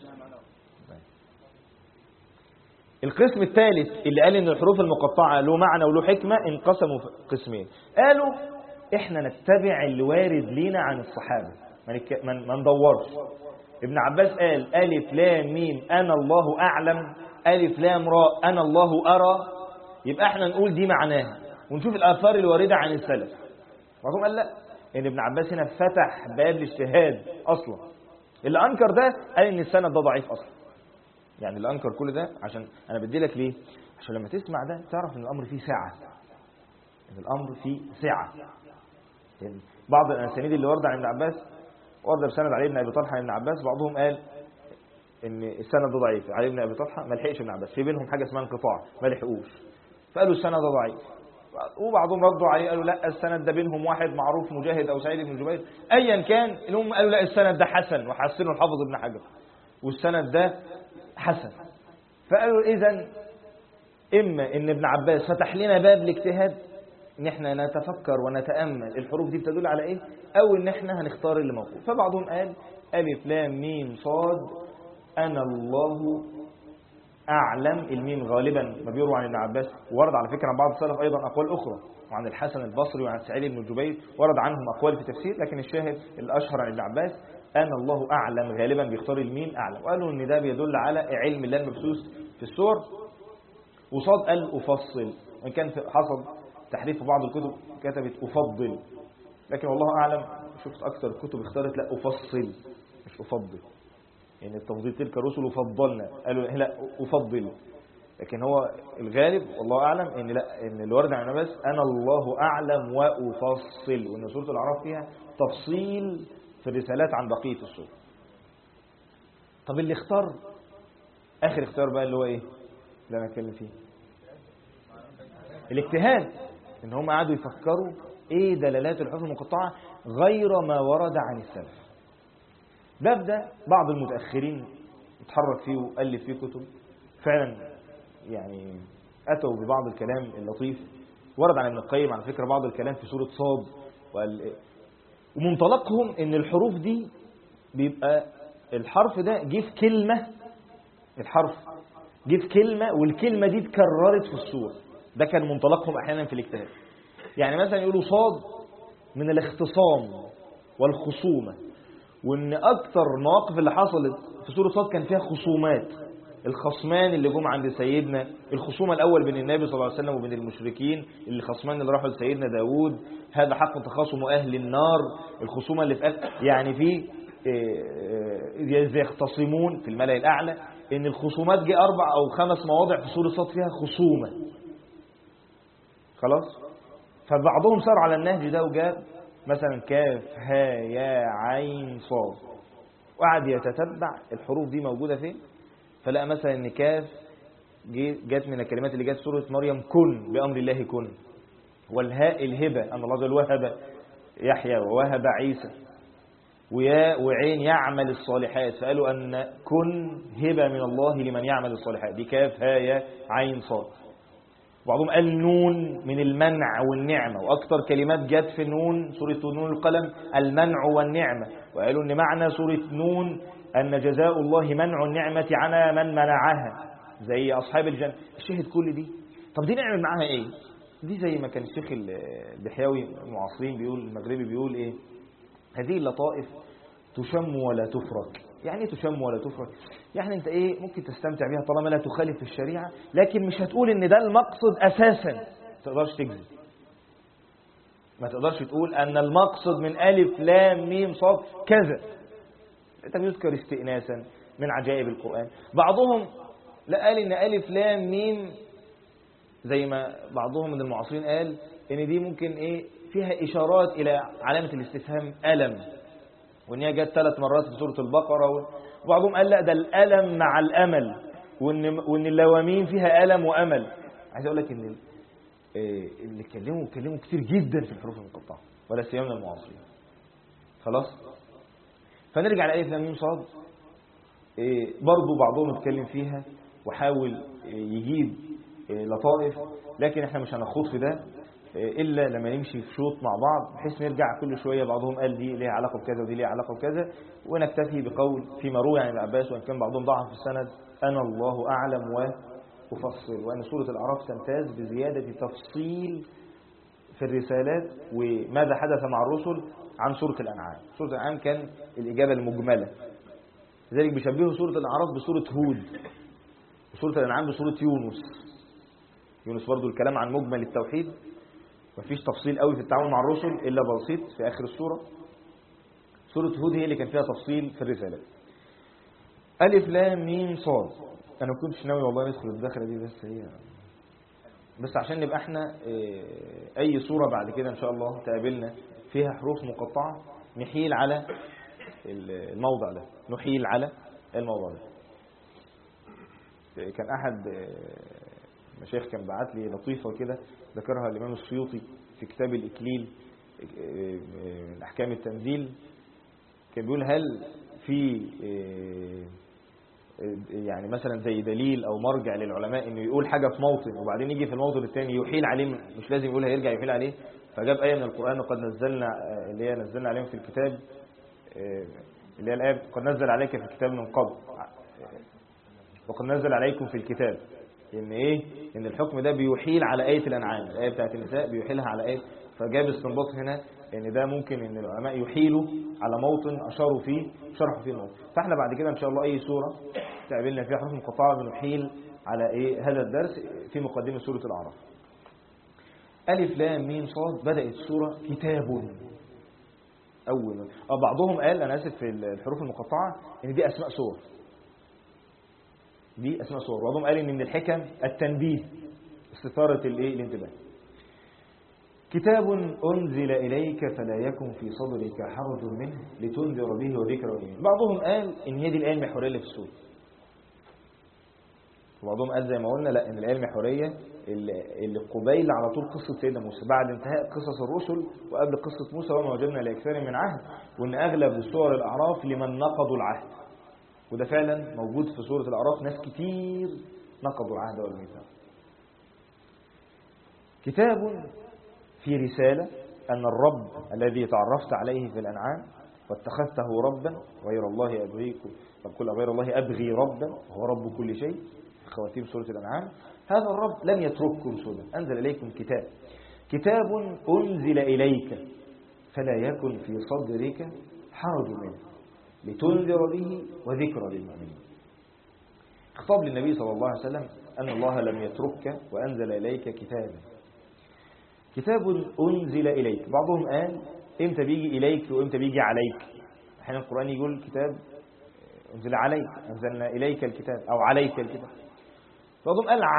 القسم الثالث اللي قال ان الحروف المقطعة له معنى وله حكمة، انقسموا قسمين. قالوا احنا نتبع اللي وارد لينا عن الصحابة، ما ندورش. ابن عباس قال ألف لام ميم أنا الله أعلم، ألف لام راء أنا الله أرى، يبقى احنا نقول دي معناها ونشوف الآثار الواردة عن السلف. بعضهم قال لا، ان ابن عباس هنا فتح باب الاجتهاد اصلا. اللي انكر ده قال ان السند ده ضعيف اصلا. يعني اللي انكر كل ده، عشان انا بدي لك ليه؟ عشان لما تسمع ده تعرف ان الامر فيه سعة، ان الامر فيه سعة. يعني بعض الاسانيد اللي ورد عن ابن عباس ورد بسند علي بن ابي طلحه عن ابن عباس، بعضهم قال ان السند ده ضعيف، علي بن ابي طلحه ما لحقش ابن عباس، في بينهم حاجه اسمها انقطاع ما لحقوش، فقالوا السند ده ضعيف. وبعضهم ردوا عليه قالوا لا، السند ده بينهم واحد معروف مجاهد او سعيد بن جبير، ايا كان، اللي قالوا لا السند ده حسن، وحسنه الحافظ ابن حجر، والسند ده حسن. فقالوا اذا اما ان ابن عباس فتح لنا باب الاجتهاد، ان احنا نتفكر ونتامل الحروف دي بتدل على ايه، او ان احنا هنختار اللي موجود. فبعضهم قال الف لام ميم صاد انا الله أعلم. الميم غالبا ما بيروى عن ابن عباس، ورد على فكرة عن بعض السلف أيضا أقوال أخرى، وعن الحسن البصري وعن سعيد بن جبير ورد عنهم أقوال في تفسير، لكن الشاهد الأشهر عن ابن عباس أنا الله أعلم، غالبا بيختار الميم أعلم، وقالوا إن ده بيدل على علم الله المبثوث في السور. وصاد قال أفصل، وإن كان حصل تحريف في بعض الكتب كتبت أفضل، لكن والله أعلم شفت أكثر الكتب اختارت لا أفصل مش أفضل، يعني التفضيل تلك الرسل فضلنا، قالوا لا أفضل، لكن هو الغالب والله أعلم إن لا، إن اللي ورد عن بس أنا الله أعلم وأفصل، وإن سورة الأعراف فيها تفصيل في الرسالات عن بقية السور. طب اللي اختار آخر اختيار بقى اللي هو إيه اللي أنا أتكلم فيه، الاجتهاد، ان هم قعدوا يفكروا ايه دلالات الحروف المقطعة غير ما ورد عن السلف. ببدأ بعض المتأخرين اتحرك فيه وألف فيه كتب فعلا، يعني أتوا ببعض الكلام اللطيف. ورد عن ابن القيم على فكرة بعض الكلام في سورة صاد، ومنطلقهم ان الحروف دي بيبقى الحرف ده جه في كلمة، الحرف جه في كلمة والكلمة دي اتكررت في السورة. ده كان منطلقهم أحيانا في الاجتهاد. يعني مثلا يقولوا صاد من الاختصام والخصومة، وان اكتر المواقف اللي حصلت في سورة صاد كان فيها خصومات. الخصمان اللي جم عند سيدنا، الخصومة الأول بين النبي صلى الله عليه وسلم وبين المشركين، الخصمان اللي راحوا لسيدنا داود، هذا حق تخاصم أهل النار. الخصومة اللي في يعني في يختصمون في الملأ الأعلى، إن الخصومات جاء 4 أو 5 مواضع في سورة صاد فيها خصومة. خلاص، فبعضهم سار على النهج ده وجاب مثلا كاف ها يا عين صاد، وقعد يتتبع الحروف دي موجودة فين، فلقى مثلا ان كاف جت من الكلمات اللي جت في سورة مريم كن، بأمر الله كن. والهاء الهبة، أن الله جل وهب يحيى ووهب عيسى. وياء وعين يعمل الصالحات، فقالوا أن كن هبة من الله لمن يعمل الصالحات، دي كاف ها يا عين صاد. وبعضهم قال نون من المنع والنعمة، وأكثر كلمات جت في نون سورة نون القلم المنع والنعمة. وقالوا أن معنى سورة نون أن جزاء الله منع النعمة على من منعها، زي أصحاب الجنة. الشاهد كل دي، طب دي نعمل معاها إيه؟ دي زي ما كان الشيخ البحيوي المعاصرين بيقول، المغربي بيقول إيه؟ هذه اللطائف تشم ولا تفرك. يعني ايه تشم ولا تفرك؟ يعني انت ايه ممكن تستمتع بيها طالما لا تخالف في الشريعة، لكن مش هتقول ان ده المقصد اساسا. ما تقدرش تكذب، ما تقدرش تقول ان المقصد من الف لام ميم صاد كذا. انت بيذكر استئناسا من عجائب القرآن. بعضهم لا قال ان الف لام ميم زي ما بعضهم من المعاصرين قال ان دي ممكن ايه فيها اشارات الى علامة الاستفهام ألم، وان هي جت 3 مرات في سورة البقرة. وبعضهم قال لا ده الألم مع الأمل، وان اللوامين فيها ألم وأمل. عايز اقول لك ان اللي اتكلموا كتير جدا في الحروف المقطعة، ولا سيما المعاصرين. خلاص، فنرجع لآية لام ميم صاد. برضو بعضهم اتكلم فيها وحاول يجيب لطائف، لكن احنا مش هنخوض في ده إلا لما نمشي في شوط مع بعض، بحيث نرجع كل شوية بعضهم قال دي ليها علاقة بكذا ودي ليها علاقة بكذا، ونكتفي بقول فيما روي عن ابن عباس، وإن كان بعضهم ضعف في السند، أنا الله أعلم وأفصل. وأن سورة الأعراف تمتاز بزيادة تفصيل في الرسالات وماذا حدث مع الرسل عن سورة الأنعام. سورة الأنعام كان الإجابة المجملة، لذلك بيشبهوا سورة الأعراف بسورة هود، وسورة الأنعام بسورة يونس. يونس برضو الكلام عن مجمل التوحيد، مفيش تفصيل قوي في التعامل مع الرسل إلا بسيط في آخر السورة. سورة هود هي اللي كان فيها تفصيل في الرسالة. ألف لام ميم صاد. أنا ما كنتش ناوي والله ندخل الدخلة دي، بس عشان نبقى احنا أي سورة بعد كده إن شاء الله تقابلنا فيها حروف مقطعة نحيل على الموضع ده، نحيل على الموضع ده. كان أحد مشايخ كان بعت لي لطيفة كده ذكرها الإمام السيوطي في كتاب الإكليل أحكام التنزيل. كان بيقول هل في يعني مثلا زي دليل أو مرجع للعلماء إنه يقول حاجة في موطن وبعدين يجي في الموطن الثاني يحيل عليه، مش لازم يقولها يرجع يحيل عليه. فجاب آية من القرآن وقد نزلنا، اللي هي نزلنا عليهم في الكتاب، اللي هي الآية قد نزل عليك في الكتاب من قبل وقد نزل عليكم في الكتاب، إن إيه إن الحكم ده بيحيل على آية الأنعام، الآية بتاعت النساء بيحيلها على آية. فجاب استنباط هنا إن ده ممكن إن العلماء يحيلوا على موطن أشاروا فيه شرحوا فيه الموطن. فإحنا بعد كده إن شاء الله أي سورة تقابلنا فيها حروف مقطعة بنحيل على إيه هذا الدرس في مقدمة سورة الأعراف. ألف لام ميم صاد. بدأت السورة كتاب. أول بعضهم قال، أنا آسف، في الحروف المقطعة إن دي أسماء سور، دي أسماء سور. وبعضهم قال إن من الحكم التنبيه، استثارة الانتباه. كتاب أنزل إليك فلا يكن في صدرك حرج منه لتنذر به وذكر للمؤمنين. بعضهم قال إن هي دي الآية المحورية اللي في السورة، وبعضهم قال زي ما قلنا لا، إن الآية المحورية اللي قبيل على طول قصة سيدنا موسى، بعد انتهاء قصص الرسل وقبل قصة موسى وما وجدنا لأكثر من عهد، وإن أغلب سور الأعراف لمن نقضوا العهد. وده فعلا موجود في سورة الأعراف، ناس كتير نقضوا العهد والميثاق. كتاب في رسالة أن الرب الذي تعرفت عليه في الأنعام واتخذته ربا غير الله أبغيكم، فقل غير الله أبغي ربا وهو رب كل شيء، في خواتيم سورة الأنعام. هذا الرب لم يترككم سدى، أنزل إليكم كتاب أنزل إليك فلا يكن في صدرك حرج منه لتنذر به وذكرى للمؤمنين. خطاب للنبي صلى الله عليه وسلم أن الله لم يتركك وأنزل إليك كتاب أنزل إليك. بعضهم قال إمتى بيجي إليك وإمتى بيجي عليك. أحيانا القرآن يقول كتاب أنزل عليك، أنزلنا إليك الكتاب أو عليك الكتاب. بعضهم قال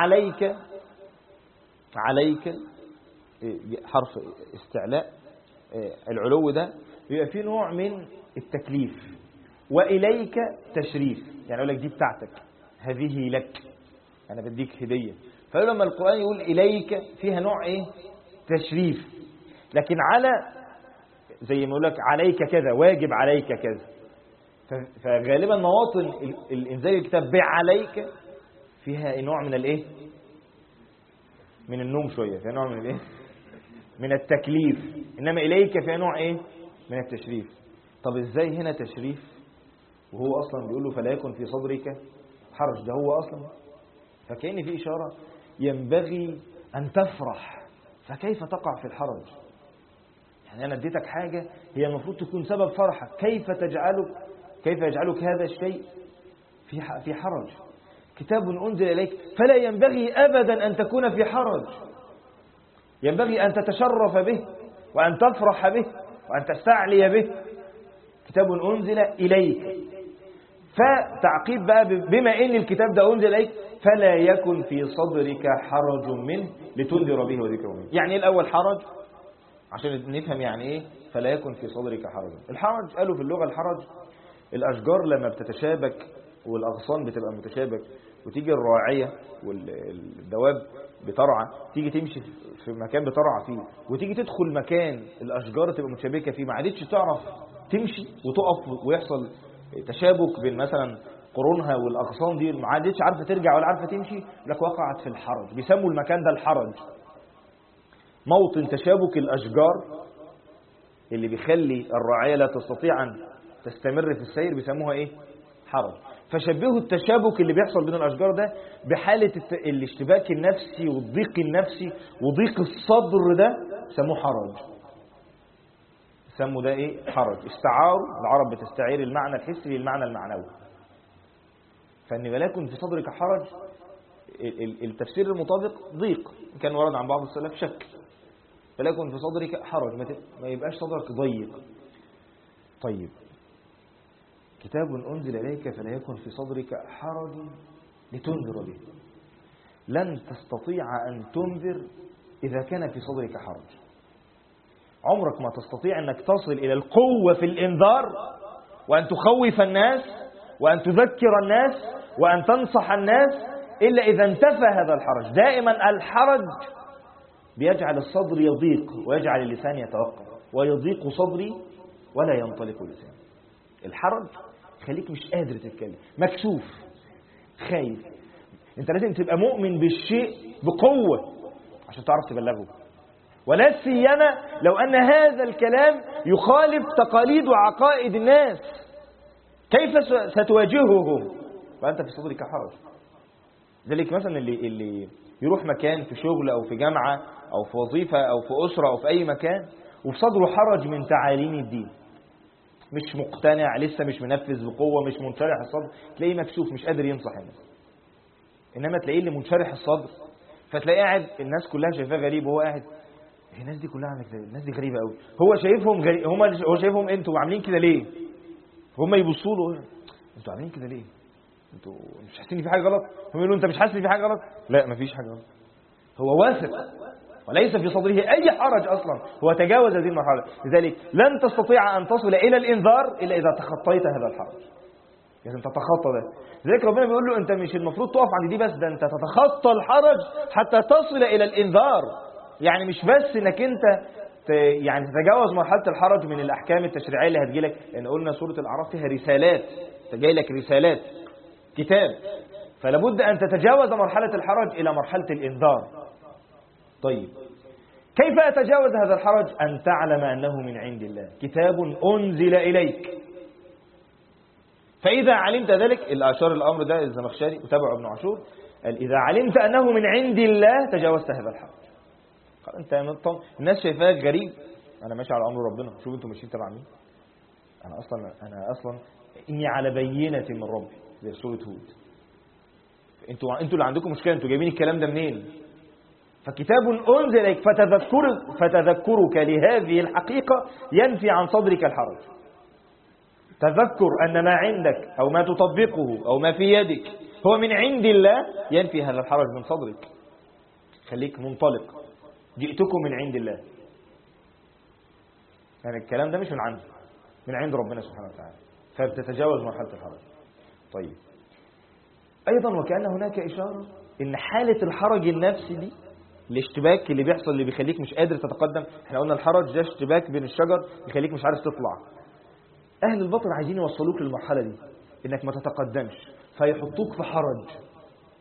عليك حرف استعلاء، العلو ده بيبقى فيه نوع من التكليف، وإليك تشريف، يعني أقول لك دي بتاعتك، هذه لك، أنا بديك هدية. فلما القرآن يقول إليك فيها نوع إيه؟ تشريف. لكن على زي ما يقول لك عليك كذا، واجب عليك كذا. فغالبا مواطن الإنزال الكتاب بعليك فيها نوع من الإيه؟ من النوم شوية، فيها نوع من الإيه؟ من التكليف. إنما إليك فيها نوع إيه؟ من التشريف. طب إزاي هنا تشريف وهو أصلا بيقول له فلا يكن في صدرك حرج؟ ده هو أصلا. فكأن في إشارة ينبغي أن تفرح، فكيف تقع في الحرج؟ يعني أنا اديتك حاجة هي المفروض تكون سبب فرحك، كيف يجعلك هذا الشيء في حرج؟ كتاب أنزل إليك فلا ينبغي أبدا أن تكون في حرج، ينبغي أن تتشرف به وأن تفرح به وأن تستعلي به. كتاب أنزل إليك، فتعقيب بقى بما إن الكتاب ده أنزل إليك فلا يكن في صدرك حرج منه لتنذر به وذكر منه. يعني الأول حرج عشان نفهم يعني إيه فلا يكن في صدرك حرج. الحرج قالوا في اللغة الحرج الأشجار لما بتتشابك والأغصان بتبقى متشابك، وتيجي الراعية والدواب بترعى، تيجي تمشي في مكان بترعى فيه وتيجي تدخل مكان الأشجار تبقى متشابكة فيه، ما عادتش تعرف تمشي وتقف ويحصل تشابك بين مثلا قرونها والأغصان دي، ما عادتش عارفة ترجع ولا عارفة تمشي، لك وقعت في الحرج. بيسموا المكان ده الحرج، موطن تشابك الأشجار اللي بيخلي الراعية لا تستطيع أن تستمر في السير، بيسموها إيه؟ حرج. فشبهوا التشابك اللي بيحصل بين الأشجار ده بحالة الاشتباك النفسي والضيق النفسي وضيق الصدر، ده سموه حرج. سموا ده إيه؟ حرج. استعاروا، العرب بتستعير المعنى الحسي للمعنى المعنوي. فإن لا يكن في صدرك حرج، التفسير المطابق ضيق، كان ورد عن بعض السلف شك، فلا يكن في صدرك حرج، ما يبقاش صدرك ضيق. طيب كتاب أنزل إليك فلا يكن في صدرك حرج لتنذر به. لن تستطيع أن تنذر إذا كان في صدرك حرج. عمرك ما تستطيع أنك تصل إلى القوة في الإنذار وأن تخوف الناس وأن تذكر الناس وأن تنصح الناس إلا إذا انتفى هذا الحرج. دائما الحرج بيجعل الصدر يضيق ويجعل اللسان يتوقف، ويضيق صدري ولا ينطلق لساني. الحرج خليك مش قادر تتكلم، مكسوف، خايف. انت لازم تبقى مؤمن بالشيء بقوة عشان تعرف تبلغه، ولا سيما لو أن هذا الكلام يخالف تقاليد وعقائد الناس. كيف ستواجههم وأنت في صدرك حرج؟ ذلك مثلا اللي يروح مكان في شغل أو في جامعة أو في وظيفة أو في أسرة أو في أي مكان وفي صدره حرج من تعاليم الدين، مش مقتنع لسه، مش منفذ بقوة، مش منشرح الصدر، تلاقيه مكسوف مش قادر ينصح الناس. إنما تلاقيه اللي منشرح الصدر، فتلاقيه قاعد الناس كلها شايفاه غريب وهو قاعد الناس دي كلها عامله كده، الناس دي غريبة قوي، هو شايفهم غريب، هو شايفهم انتوا عاملين كده ليه؟ هم يبصوا له انتوا عاملين كده ليه؟ انتوا مش حاسين ان في حاجة غلط؟ هم يقولوا انت مش حاسس ان في حاجة غلط؟ لا مفيش حاجة غلط. هو واثق وليس في صدره أي حرج أصلا، هو تجاوز هذه المرحلة. لذلك لن تستطيع أن تصل إلى الإنذار إلا إذا تخطيت هذا الحرج. لازم تتخطى ده. لذلك ربنا بيقول له أنت مش المفروض تقف عند دي بس، ده أنت تتخطى الحرج حتى تصل إلى الإنذار. يعني مش بس إنك أنت يعني تتجاوز مرحلة الحرج من الأحكام التشريعية اللي هتجيلك، لأن قلنا سورة الأعراف فيها رسالات، تجي لك رسالات كتاب، فلابد أن تتجاوز مرحلة الحرج إلى مرحلة الإنذار. طيب كيف أتجاوز هذا الحرج؟ أن تعلم أنه من عند الله، كتاب أنزل إليك. فإذا علمت ذلك، اللي أشار الأمر ده الزمخشري وتابع ابن عاشور، قال إذا علمت أنه من عند الله تجاوزت هذا الحرج. انت الناس شايفاك غريب، انا ماشي على امر ربنا، شوف انتوا ماشيين تبع مين. انا اصلا اني على بينه من ربي، زي سوره هود. انتوا اللي عندكم مشكله، انتوا جايبين الكلام ده منين؟ فكتاب انزل اليك فتذكرك لهذه الحقيقه ينفي عن صدرك الحرج. تذكر ان ما عندك او ما تطبقه او ما في يدك هو من عند الله ينفي هذا الحرج من صدرك. خليك منطلق، جئتكم من عند الله، يعني الكلام ده مش من عندي، من عند ربنا سبحانه وتعالى، فبتتجاوز مرحلة الحرج. طيب أيضا وكأن هناك إشارة إن حالة الحرج النفسي دي، الاشتباك اللي بيحصل اللي بيخليك مش قادر تتقدم، احنا قلنا الحرج ده اشتباك بين الشجر بيخليك مش عارف تطلع. أهل الباطل عايزين يوصلوك للمرحلة دي، إنك ما تتقدمش، فيحطوك في حرج،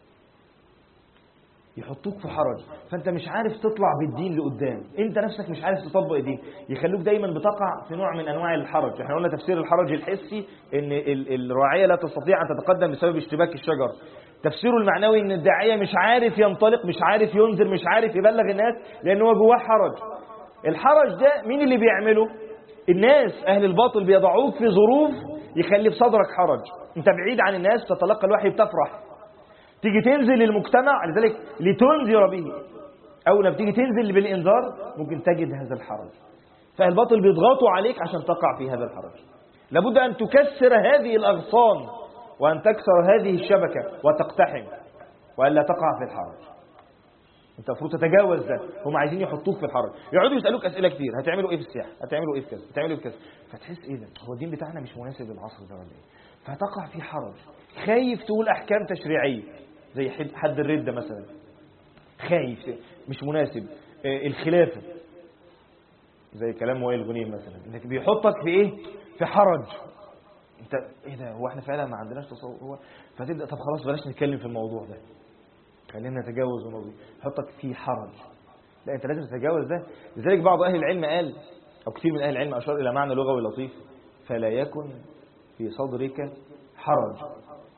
يحطوك في حرج، فانت مش عارف تطلع بالدين لقدام، انت نفسك مش عارف تطبق الدين، يخلوك دايما بتقع في نوع من انواع الحرج. احنا قلنا تفسير الحرج الحسي ان الراعيه لا تستطيع ان تتقدم بسبب اشتباك الشجر. تفسيره المعنوي ان الداعيه مش عارف ينطلق، مش عارف ينذر، مش عارف يبلغ الناس لان هو جواه حرج. الحرج ده مين اللي بيعمله؟ الناس. اهل الباطل بيضعوك في ظروف يخلي في صدرك حرج، انت بعيد عن الناس، تتلقى الوحي بتفرح، تيجي تنزل للمجتمع لذلك لتنذر به، أو لما تيجي تنزل بالإنذار ممكن تجد هذا الحرج. فالباطل بيضغطوا عليك عشان تقع في هذا الحرج. لابد أن تكسر هذه الأغصان وأن تكسر هذه الشبكة وتقتحم وألا تقع في الحرج. أنت المفروض تتجاوز ده. هم عايزين يحطوك في الحرج، يقعدوا يسألوك أسئلة كتير، هتعملوا إيه في السياحة؟ هتعملوا إيه في كذا؟ هتعملوا إيه في كذا؟ فتحس إيه ده؟ هو الدين بتاعنا مش مناسب للعصر ده ولا إيه؟ فتقع في حرج، خايف تقول أحكام تشريعية زي حد الردة مثلا، خايف مش مناسب. الخلافة زي كلام وائل غنيم مثلا، انك بيحطك في ايه؟ في حرج. انت ايه ده؟ هو احنا فعلا ما عندناش تصور؟ هو فتبدا طب خلاص بلاش نتكلم في الموضوع ده، خلينا نتجاوز الموضوع، يحطك في حرج. لا انت لازم تتجاوز ده. لذلك بعض اهل العلم قال، او كثير من اهل العلم اشار الى معنى لغوي لطيف، فلا يكن في صدرك حرج.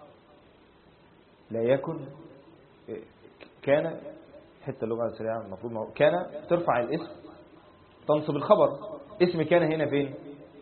لا يكن، كان حتى اللغة السريعة المفروض كان ترفع الاسم تنصب الخبر، اسم كان هنا فين؟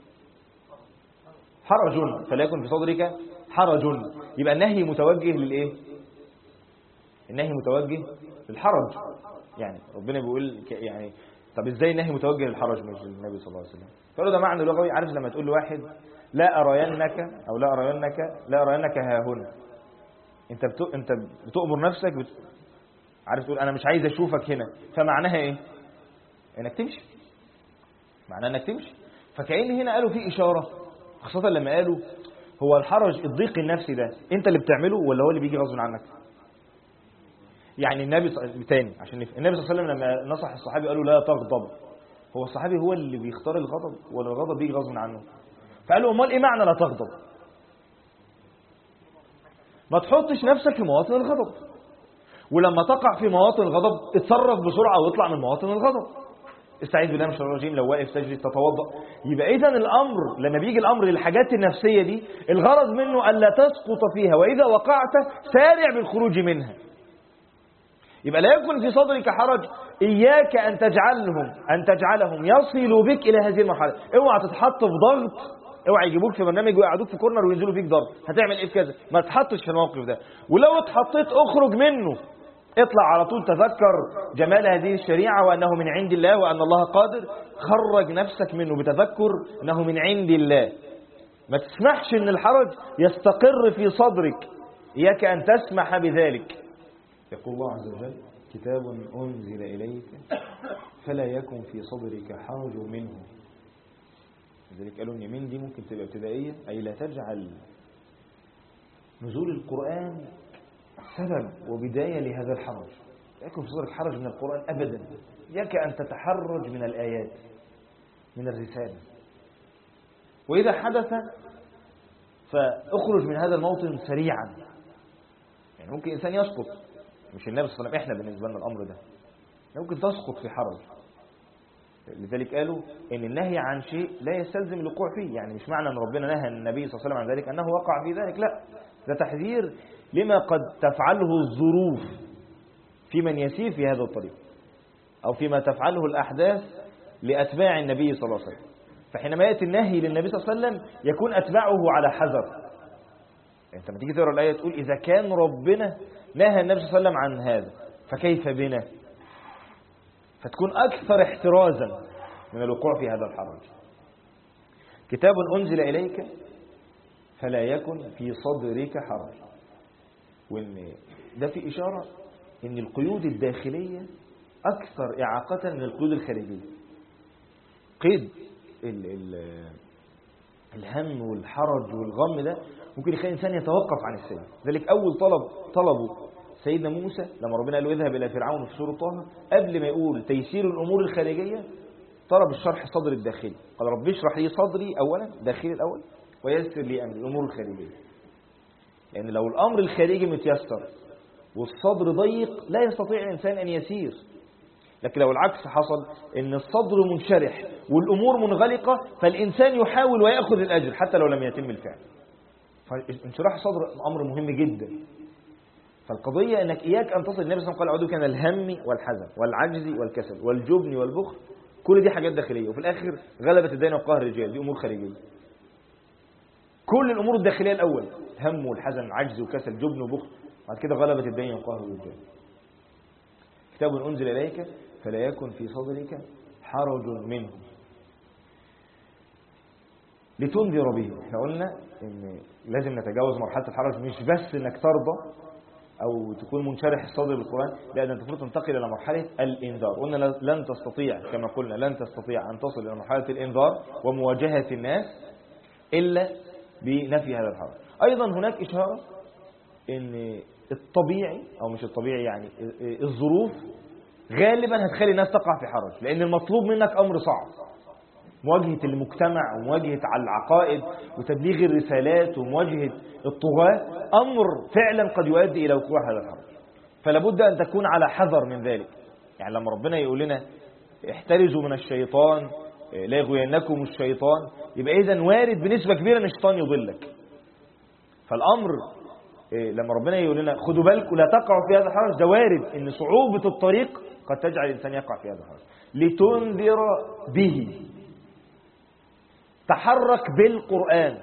حرج. فلا يكن في صدرك حرج، يبقى النهي متوجه للايه؟ النهي متوجه للحرج. يعني ربنا بيقول يعني طب ازاي النهي متوجه للحرج مش للنبي صلى الله عليه وسلم؟ فقالوا ده معنى لغوي. عارف لما تقول لواحد لا أرينك أو لا أرينك ها هنا، انت بتؤمر نفسك عارف تقول انا مش عايز اشوفك هنا، فمعناها ايه؟ انك تمشي، معناها انك تمشي. فكأن هنا قالوا في اشاره، خاصه لما قالوا هو الحرج الضيق النفسي ده انت اللي بتعمله ولا هو اللي بيجي غصب عنك؟ يعني النبي تاني عشان النبي صلى الله عليه وسلم لما نصح الصحابي قالوا لا تغضب، هو الصحابي هو اللي بيختار الغضب ولا الغضب بيجي غصب عنه؟ فقالوا امال ايه معنى لا تغضب؟ ما تحطش نفسك في مواطن الغضب، ولما تقع في مواطن الغضب اتصرف بسرعة واطلع من مواطن الغضب. استعيذ بالله من الشيطان الرجيم، لو واقف تجلس تتوضأ. يبقى إذن الأمر لما بيجي الأمر للحاجات النفسية دي الغرض منه ألا تسقط فيها، وإذا وقعت سارع بالخروج منها. يبقى لا يكن في صدرك حرج، إياك أن تجعلهم يصلوا بك إلى هذه المرحلة. اوعى تتحط في ضغط، اوعى يجيبوك في برنامج ويقعدوك في كورنر وينزلوا فيك ضرب، هتعمل ايه في كذا؟ ما تحطش في الموقف ده، ولو اتحطيت اخرج منه، اطلع على طول تذكر جمال هذه الشريعة وأنه من عند الله وأن الله قادر، خرج نفسك منه بتذكر أنه من عند الله. ما تسمحش أن الحرج يستقر في صدرك، إياك أن تسمح بذلك. يقول الله عز وجل كتاب أنزل إليك فلا يكن في صدرك حرج منه. لذلك قالوا أن من دي ممكن تبقى ابتدائية، أي لا تجعل نزول القرآن سبب وبداية لهذا الحرج. لا يكون في صدرك حرج من القرآن أبدا، إياك أن تتحرج من الآيات، من الرسالة. وإذا حدث فاخرج من هذا الموطن سريعا. يعني ممكن إنسان يسقط، مش النبي صلى الله عليه وسلم، إحنا بالنسبة لنا الأمر ده ممكن تسقط في حرج. لذلك قالوا إن النهي عن شيء لا يستلزم الوقوع فيه. يعني مش معنى أن ربنا نهى النبي صلى الله عليه وسلم عن ذلك أنه وقع في ذلك، لا، ده تحذير لما قد تفعله الظروف في من يسير في هذا الطريق، أو فيما تفعله الأحداث لأتباع النبي صلى الله عليه وسلم. فحينما يأتي النهي للنبي صلى الله عليه وسلم يكون أتباعه على حذر. أنت لما تيجي تقرأ الآية تقول إذا كان ربنا نهى النبي صلى الله عليه وسلم عن هذا فكيف بنا؟ فتكون أكثر احترازا من الوقوع في هذا الحرج. كتاب أنزل إليك فلا يكن في صدرك حرج. وإن ده في إشارة إن القيود الداخلية أكثر إعاقة من القيود الخارجية. قيد الهم والحرج والغم ده ممكن يخلي الإنسان يتوقف عن السير. ذلك أول طلبه سيدنا موسى لما ربنا قال له اذهب إلى فرعون في سورة طه، قبل ما يقول تيسير الأمور الخارجية طلب الشرح صدر الداخلي. قال رب اشرح لي صدري أولا، داخلي الأول، ويسر لي أمري، الأمور الخارجية. لأن لو الأمر الخارجي متيسر والصدر ضيق لا يستطيع الإنسان أن يسير. لكن لو العكس حصل إن الصدر منشرح والأمور منغلقة فالإنسان يحاول ويأخذ الأجر حتى لو لم يتم الفعل. فانشراح الصدر أمر مهم جدا. فالقضية أنك إياك أن تصل. النبي صلى الله عليه وسلم قال عدو كان الهم والحزن والعجز والكسل والجبن والبخل، كل دي حاجات داخلية، وفي الآخر غلبت الدين وقهر الرجال، دي أمور خارجية. كل الأمور الداخلية الأول، هم والحزن عجز وكسل جبن وبخل، بعد كده غلبت الدين وقهر الرجال. كتاب أنزل إليك فلا يكن في صدرك حرج منه لتنذر به. احنا قلنا ان لازم نتجاوز مرحلة الحرج، مش بس انك ترضى او تكون منشرح الصدر بالقرآن، لا، ده انت المفروض تنتقل الى مرحلة الانذار. قلنا لن تستطيع، كما قلنا لن تستطيع ان تصل الى مرحلة الانذار ومواجهة الناس الا بنفي هذا الحرج. ايضا هناك اشارة ان الطبيعي او مش الطبيعي، يعني الظروف غالبا هتخلي الناس تقع في حرج، لان المطلوب منك امر صعب، مواجهة المجتمع ومواجهة العقائد وتبليغ الرسالات ومواجهة الطغاة أمر فعلا قد يؤدي إلى وقوع هذا الحرج. فلا بد أن تكون على حذر من ذلك. يعني لما ربنا يقول لنا احترزوا من الشيطان لا يغوينكم الشيطان، يبقى إذن وارد بنسبة كبيرة أن الشيطان يضلك. فالأمر لما ربنا يقول لنا خدوا بالكم لا تقعوا في هذا الحرج، ده وارد أن صعوبة الطريق قد تجعل الإنسان يقع في هذا الحرج. لتنذر به، تحرك بالقرآن.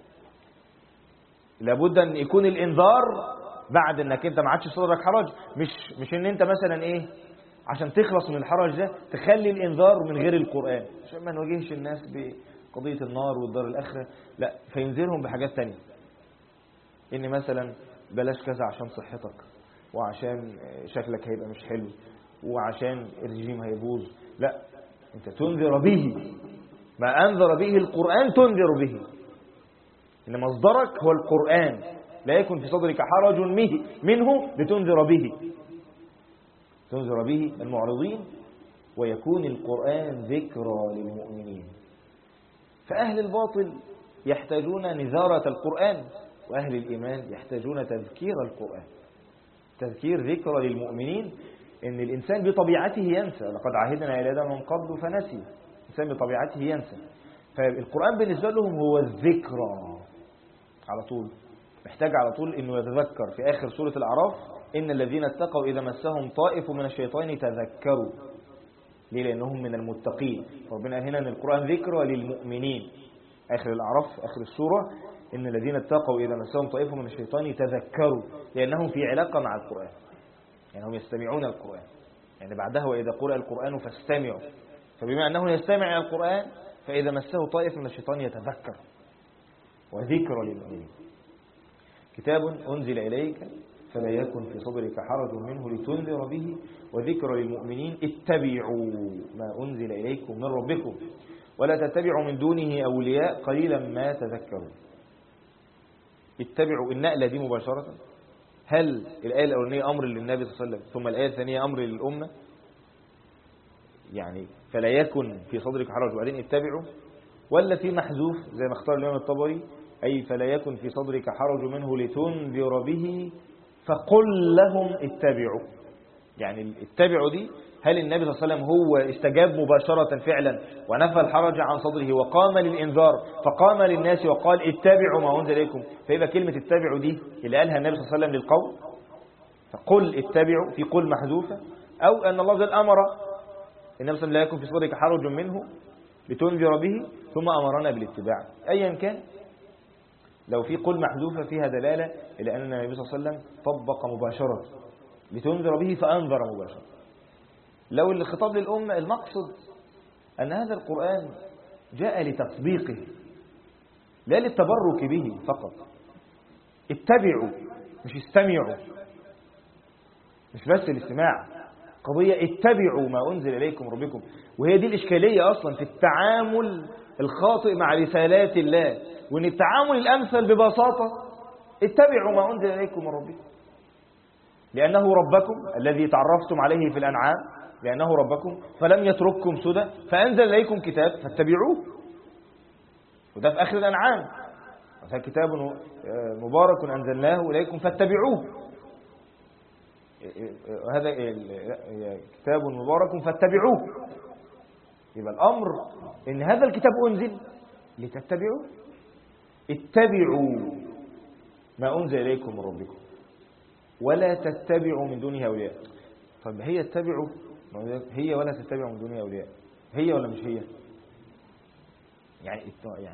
لابد أن يكون الإنذار بعد أنك أنت ما عادش صدرك حرج، مش أن أنت مثلا إيه عشان تخلص من الحرج ده تخلي الإنذار من غير القرآن عشان ما نواجهش الناس بقضية النار والدار الآخرة، لا، فينذرهم بحاجات تانية. إن مثلا بلاش كذا عشان صحتك، وعشان شكلك هيبقى مش حلو، وعشان الرجيم هيبوظ. لا، أنت تنذر به، ما أنذر به القرآن تنذر به. إن مصدرك هو القرآن، لا يكن في صدرك حرج منه لتنذر به. تنذر به المعرضين ويكون القرآن ذكرى للمؤمنين. فأهل الباطل يحتاجون نذارة القرآن، وأهل الإيمان يحتاجون تذكير القرآن، تذكير ذكرى للمؤمنين. إن الإنسان بطبيعته ينسى، لقد عهدنا إلى آدم من قبل فنسي. الإنسان بطبيعته ينسى، فالقرآن بالنسبة لهم هو الذكرى على طول، محتاج على طول إنه يتذكر. في آخر سورة الأعراف إن الذين اتقوا إذا مسهم طائف من الشيطان تذكروا. ليه؟ لأنهم من المتقين. فربنا هنا أن القرآن ذكرى للمؤمنين. آخر الأعراف آخر السورة إن الذين اتقوا إذا مسهم طائف من الشيطان تذكروا، لأنهم في علاقة مع القرآن، يعني هم يستمعون القرآن. يعني بعدها وإذا قرأ القرآن فاستمعوا، فبما أنه يستمع إلى القرآن فإذا مسه طائف من الشيطان يتذكر. وذكر للمؤمنين. كتاب أنزل إليك فلا يكن في صدرك حرج منه لتنذر به وذكر للمؤمنين. اتبعوا ما أنزل إليكم من ربكم ولا تتبعوا من دونه أولياء قليلا ما تذكرون. اتبعوا النقلة دي مباشرة؟ هل الآية الأولانية أمر للنبي صلى الله عليه وسلم ثم الآية الثانية أمر للأمة؟ يعني فلا يكن في صدرك حرج وبعدين اتبعوا، ولا في محذوف زي ما اختار الإمام الطبري أي فلا يكن في صدرك حرج منه لتنذر به فقل لهم اتبعوا؟ يعني اتبعوا دي هل النبي صلى الله عليه وسلم هو استجاب مباشرة فعلا ونفى الحرج عن صدره وقام للإنذار فقام للناس وقال اتبعوا ما أنزل إليكم، فيبقى كلمة اتبعوا دي اللي قالها النبي صلى الله عليه وسلم للقوم، فقل اتبعوا في قل محذوفة، أو أن الله جل أمر النبي صلى الله عليه وسلم لا يكن في صدرك حرج منه لتنذر به ثم أمرنا بالاتباع. أيا كان لو في قل محذوفة فيها دلالة إلى أن النبي صلى الله عليه وسلم طبق مباشرة لتنذر به فأنذر مباشرة. لو الخطاب للأمة المقصد أن هذا القرآن جاء لتطبيقه لا للتبرك به فقط. اتبعوا مش استمعوا، مش بس الاستماع، قضية اتبعوا ما أنزل إليكم ربكم. وهي دي الإشكالية أصلا في التعامل الخاطئ مع رسالات الله، وأن التعامل الأمثل ببساطة اتبعوا ما أنزل إليكم ربكم، لأنه ربكم الذي تعرفتم عليه في الأنعام، لأنه ربكم فلم يترككم سدى فأنزل إليكم كتاب فاتبعوه، وده في آخر الأنعام كتاب مبارك أنزلناه إليكم فاتبعوه، هذا كتاب مبارك فاتبعوه. يبقى الأمر إن هذا الكتاب أنزل لتتبعوه، اتبعوا ما أنزل إليكم من ربكم ولا تتبعوا من دونه أولياء. طب هي اتبعوا هي ولا تتبعوا من دونه أولياء، هي ولا مش هي؟ يعني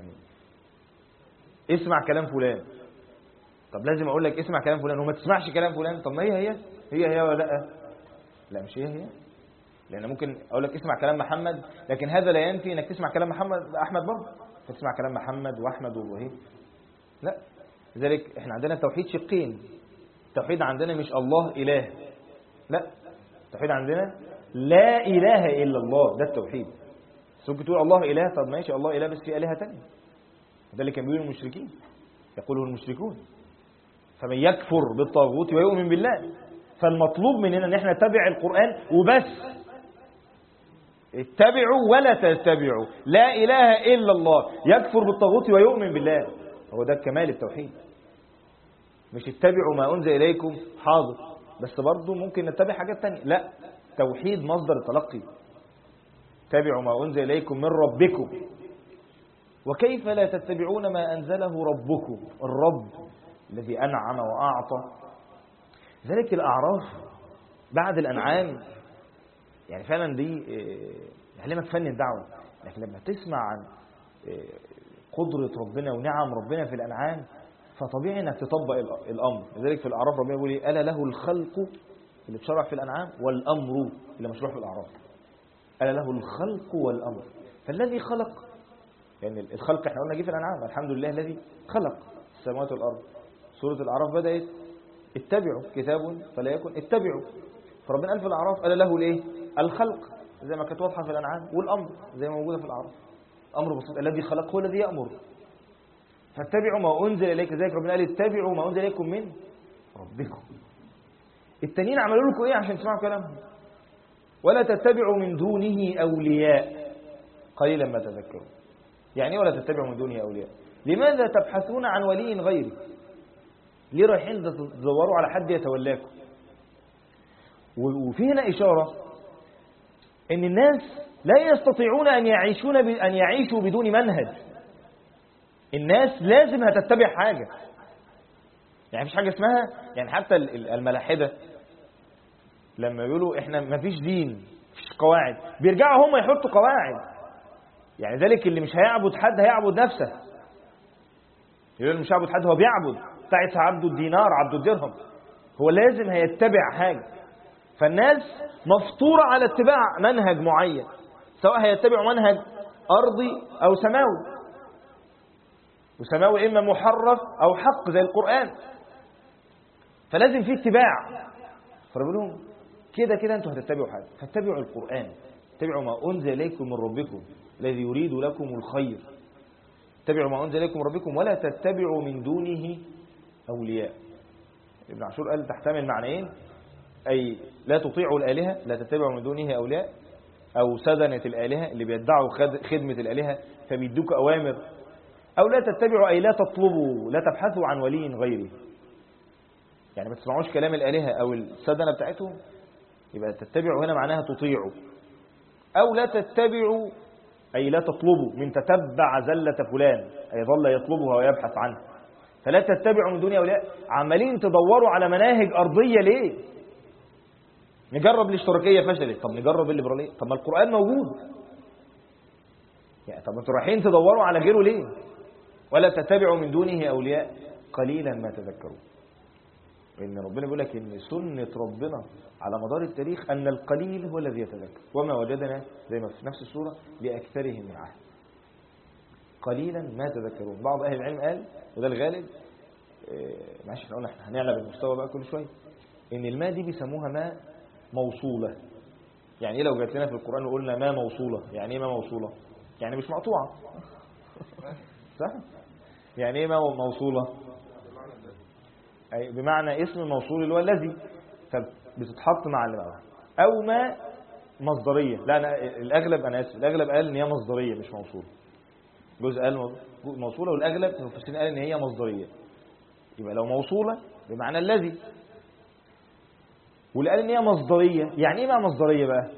اسمع كلام فلان، طب لازم أقول لك اسمع كلام فلان وما تسمعش كلام فلان؟ طب ما هي ولا لا؟ لا مش هي، لأن ممكن أقول لك اسمع كلام محمد، لكن هذا لا ينفي أنك تسمع كلام أحمد برضه، فتسمع كلام محمد وأحمد وإبراهيم. لا، لذلك احنا عندنا توحيد شقين. التوحيد عندنا مش الله إله، لا، التوحيد عندنا لا إله إلا الله، ده التوحيد. ممكن تقول الله إله، طب ماشي الله إله بس في آلهة تانية، ده اللي كان بيقوله المشركين، يقوله المشركون. فمن يكفر بالطاغوت ويؤمن بالله، فالمطلوب مننا ان احنا نتبع القرآن وبس. اتبعوا ولا تتبعوا، لا إله إلا الله، يكفر بالطاغوت ويؤمن بالله، هو ده كمال التوحيد. مش اتبعوا ما أنزل إليكم حاضر بس برضو ممكن نتبع حاجات تانية، لا، توحيد مصدر التلقي. اتبعوا ما أنزل إليكم من ربكم وكيف لا تتبعون ما أنزله ربكم، الرب الذي أنعم وأعطى. ذلك الأعراف بعد الأنعام يعني فعلا دي يعلمك فن الدعوة، لكن لما تسمع عن قدرة ربنا ونعم ربنا في الأنعام فطبيعي أنك تطبق الأمر. لذلك في الأعراف ربنا يقول ألا له الخلق اللي بشرع في الأنعام والأمر اللي مشروع في الأعراف. ألا له الخلق والأمر، فالذي خلق يعني الخلق احنا قلنا جه في الأنعام، الحمد لله الذي خلق السماوات والأرض. سورة الأعراف بدأت اتبعوا كتاب فلا يكن اتبعوا، فربنا قال في الأعراف ألا له الايه؟ الخلق زي ما كانت واضحة في الأنعام، والأمر زي ما موجودة في الأعراف. أمر بسيط، الذي خلق هو الذي يأمر، فاتبعوا ما أنزل إليك. ذلك ربنا قال اتبعوا ما أنزل إليكم من ربكم. التانيين عملوا لكم ايه عشان تسمعوا كلامهم؟ ولا تتبعوا من دونه أولياء قليلا ما تذكرون. يعني ايه ولا تتبعوا من دونه أولياء؟ لماذا تبحثون عن ولي غيره؟ ليه رايحين تدوروا على حد يتولاكم؟ وفي هنا إشارة ان الناس لا يستطيعون أن يعيشوا بدون منهج. الناس لازم هتتبع حاجة، يعني مفيش حاجة اسمها يعني حتى الملاحدة لما يقولوا احنا مفيش دين مفيش قواعد، بيرجعوا هم يحطوا قواعد. يعني ذلك اللي مش هيعبد حد هيعبد نفسه، يقول مش هيعبد حد هو بيعبد، تعس عبد الدينار عبد الدرهم، هو لازم هيتبع حاجة. فالناس مفطورة على اتباع منهج معين، سواء هيتبعوا منهج أرضي أو سماوي، وسماوي إما محرف أو حق زي القرآن، فلازم في اتباع. فربنا كده أنتوا هتتبعوا حاجة، فاتبعوا القرآن، اتبعوا ما أنزل إليكم من ربكم الذي يريد لكم الخير، اتبعوا ما أنزل إليكم من ربكم ولا تتبعوا من دونه أولياء. ابن عاشور قال تحتمل معنيين، أي لا تطيعوا الآلهة، لا تتبعوا من دونه أولياء، أو سدنة الآلهة اللي بيدعوا خدمة الآلهة فبيدوك أوامر، أو لا تتبعوا أي لا تطلبوا، لا تبحثوا عن ولي غيره، يعني ما تسمعوش كلام الآلهة أو السدنة بتاعتهم، يبقى تتبعوا هنا معناها تطيعوا. أو لا تتبعوا أي لا تطلبوا، من تتبع زلة فلان أي ظل يطلبها ويبحث عنها. فلا تتبعوا من دون أولياء، عمالين تدوروا على مناهج أرضية ليه؟ نجرب الاشتراكية فشلت، طب نجرب الليبرالية، طب ما القرآن موجود، يعني طب انتوا رايحين تدوروا على غيره ليه؟ ولا تتبعوا من دونه أولياء قليلا ما تذكرون. إن ربنا بيقول لك إن سنة ربنا على مدار التاريخ أن القليل هو الذي يتذكر، وما وجدنا زي ما في نفس السورة لأكثرهم من عهد، قليلا ما تذكرون. بعض أهل العلم قال، وده الغالب، معلش احنا قلنا احنا هنعلى بالمستوى بقى كل شوية، إن الماء دي بيسموها ماء موصولة. يعني إيه لو جات لنا في القرآن وقلنا ما موصولة؟ يعني إيه ما موصولة؟ يعني مش مقطوعة، صح؟ يعني إيه ما موصولة؟ أي بمعنى اسم موصول اللي هو الذي، فبتتحط مع اللي بعدها. أو ما مصدرية، لا أنا الأغلب، أنا آسف، الأغلب قال إن هي مصدرية مش موصولة. جزء قال موصولة، والأغلب المفسرين قال إن هي مصدرية. يبقى لو موصولة بمعنى الذي، واللي قال إن هي مصدرية. يعني إيه ما مصدرية بقى؟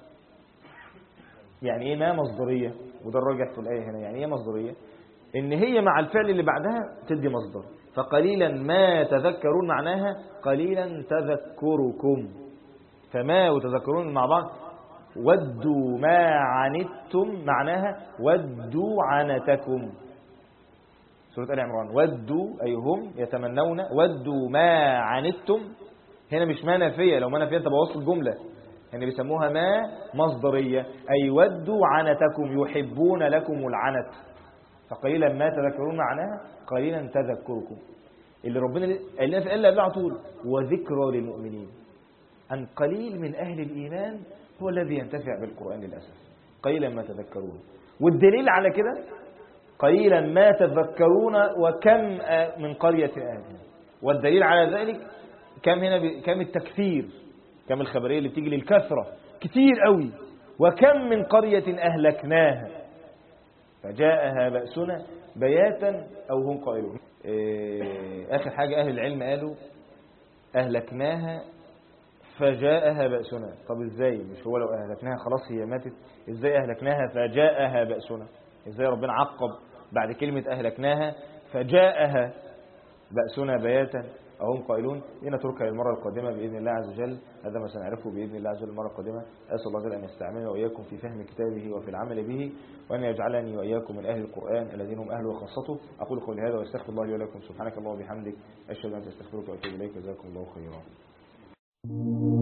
يعني إيه ما مصدرية؟ وده الراجح في الآية هنا. يعني إيه مصدرية؟ إن هي مع الفعل اللي بعدها تدي مصدر. فقليلا ما تذكرون معناها قليلا تذكركم، فما وتذكرون مع بعض. ودوا ما عنتم معناها ودوا عنتكم. سورة آل عمران، ودوا أي هم يتمنون، ودوا ما عنتم. هنا مش ما نافية، لو ما نافية انت بوصل جملة، يعني بيسموها ما مصدرية، أي ودوا عنتكم، يحبون لكم العنت. فقليلا ما تذكرون معناها قليلا تذكركم. اللي ربنا قال لنا في الآية اللي على طول، وذكرى للمؤمنين، أن قليل من أهل الإيمان هو الذي ينتفع بالقرآن للأسف. قليلا ما تذكرون، والدليل على كده قليلا ما تذكرون وكم من قرية آمنة. والدليل على ذلك كم هنا، كم التكثير، كم الخبرية اللي بتيجي للكثرة كتير قوي. وكم من قرية أهلكناها فجاءها بأسنا بياتا أو هم قائلون. آخر حاجة أهل العلم قالوا أهلكناها فجاءها بأسنا. طب إزاي؟ مش هو لو أهلكناها خلاص هي ماتت؟ إزاي أهلكناها فجاءها بأسنا؟ إزاي ربنا عقب بعد كلمة أهلكناها فجاءها بأسنا بياتا أو هم قائلون؟ لنتركها للمرة القادمة بإذن الله عز وجل. هذا ما سنعرفه بإذن الله عز وجل المرة القادمة. أسأل الله عز وجل أن يستعملنا وإياكم في فهم كتابه وفي العمل به، وأن يجعلني وإياكم من أهل القرآن الذين هم أهله وخاصته. أقول قولي هذا وأستغفر الله لي ولكم. سبحانك اللهم وبحمدك، أشهد أن لا إله إلا أنت، أستغفرك وأتوب إليك. جزاكم الله خيرا.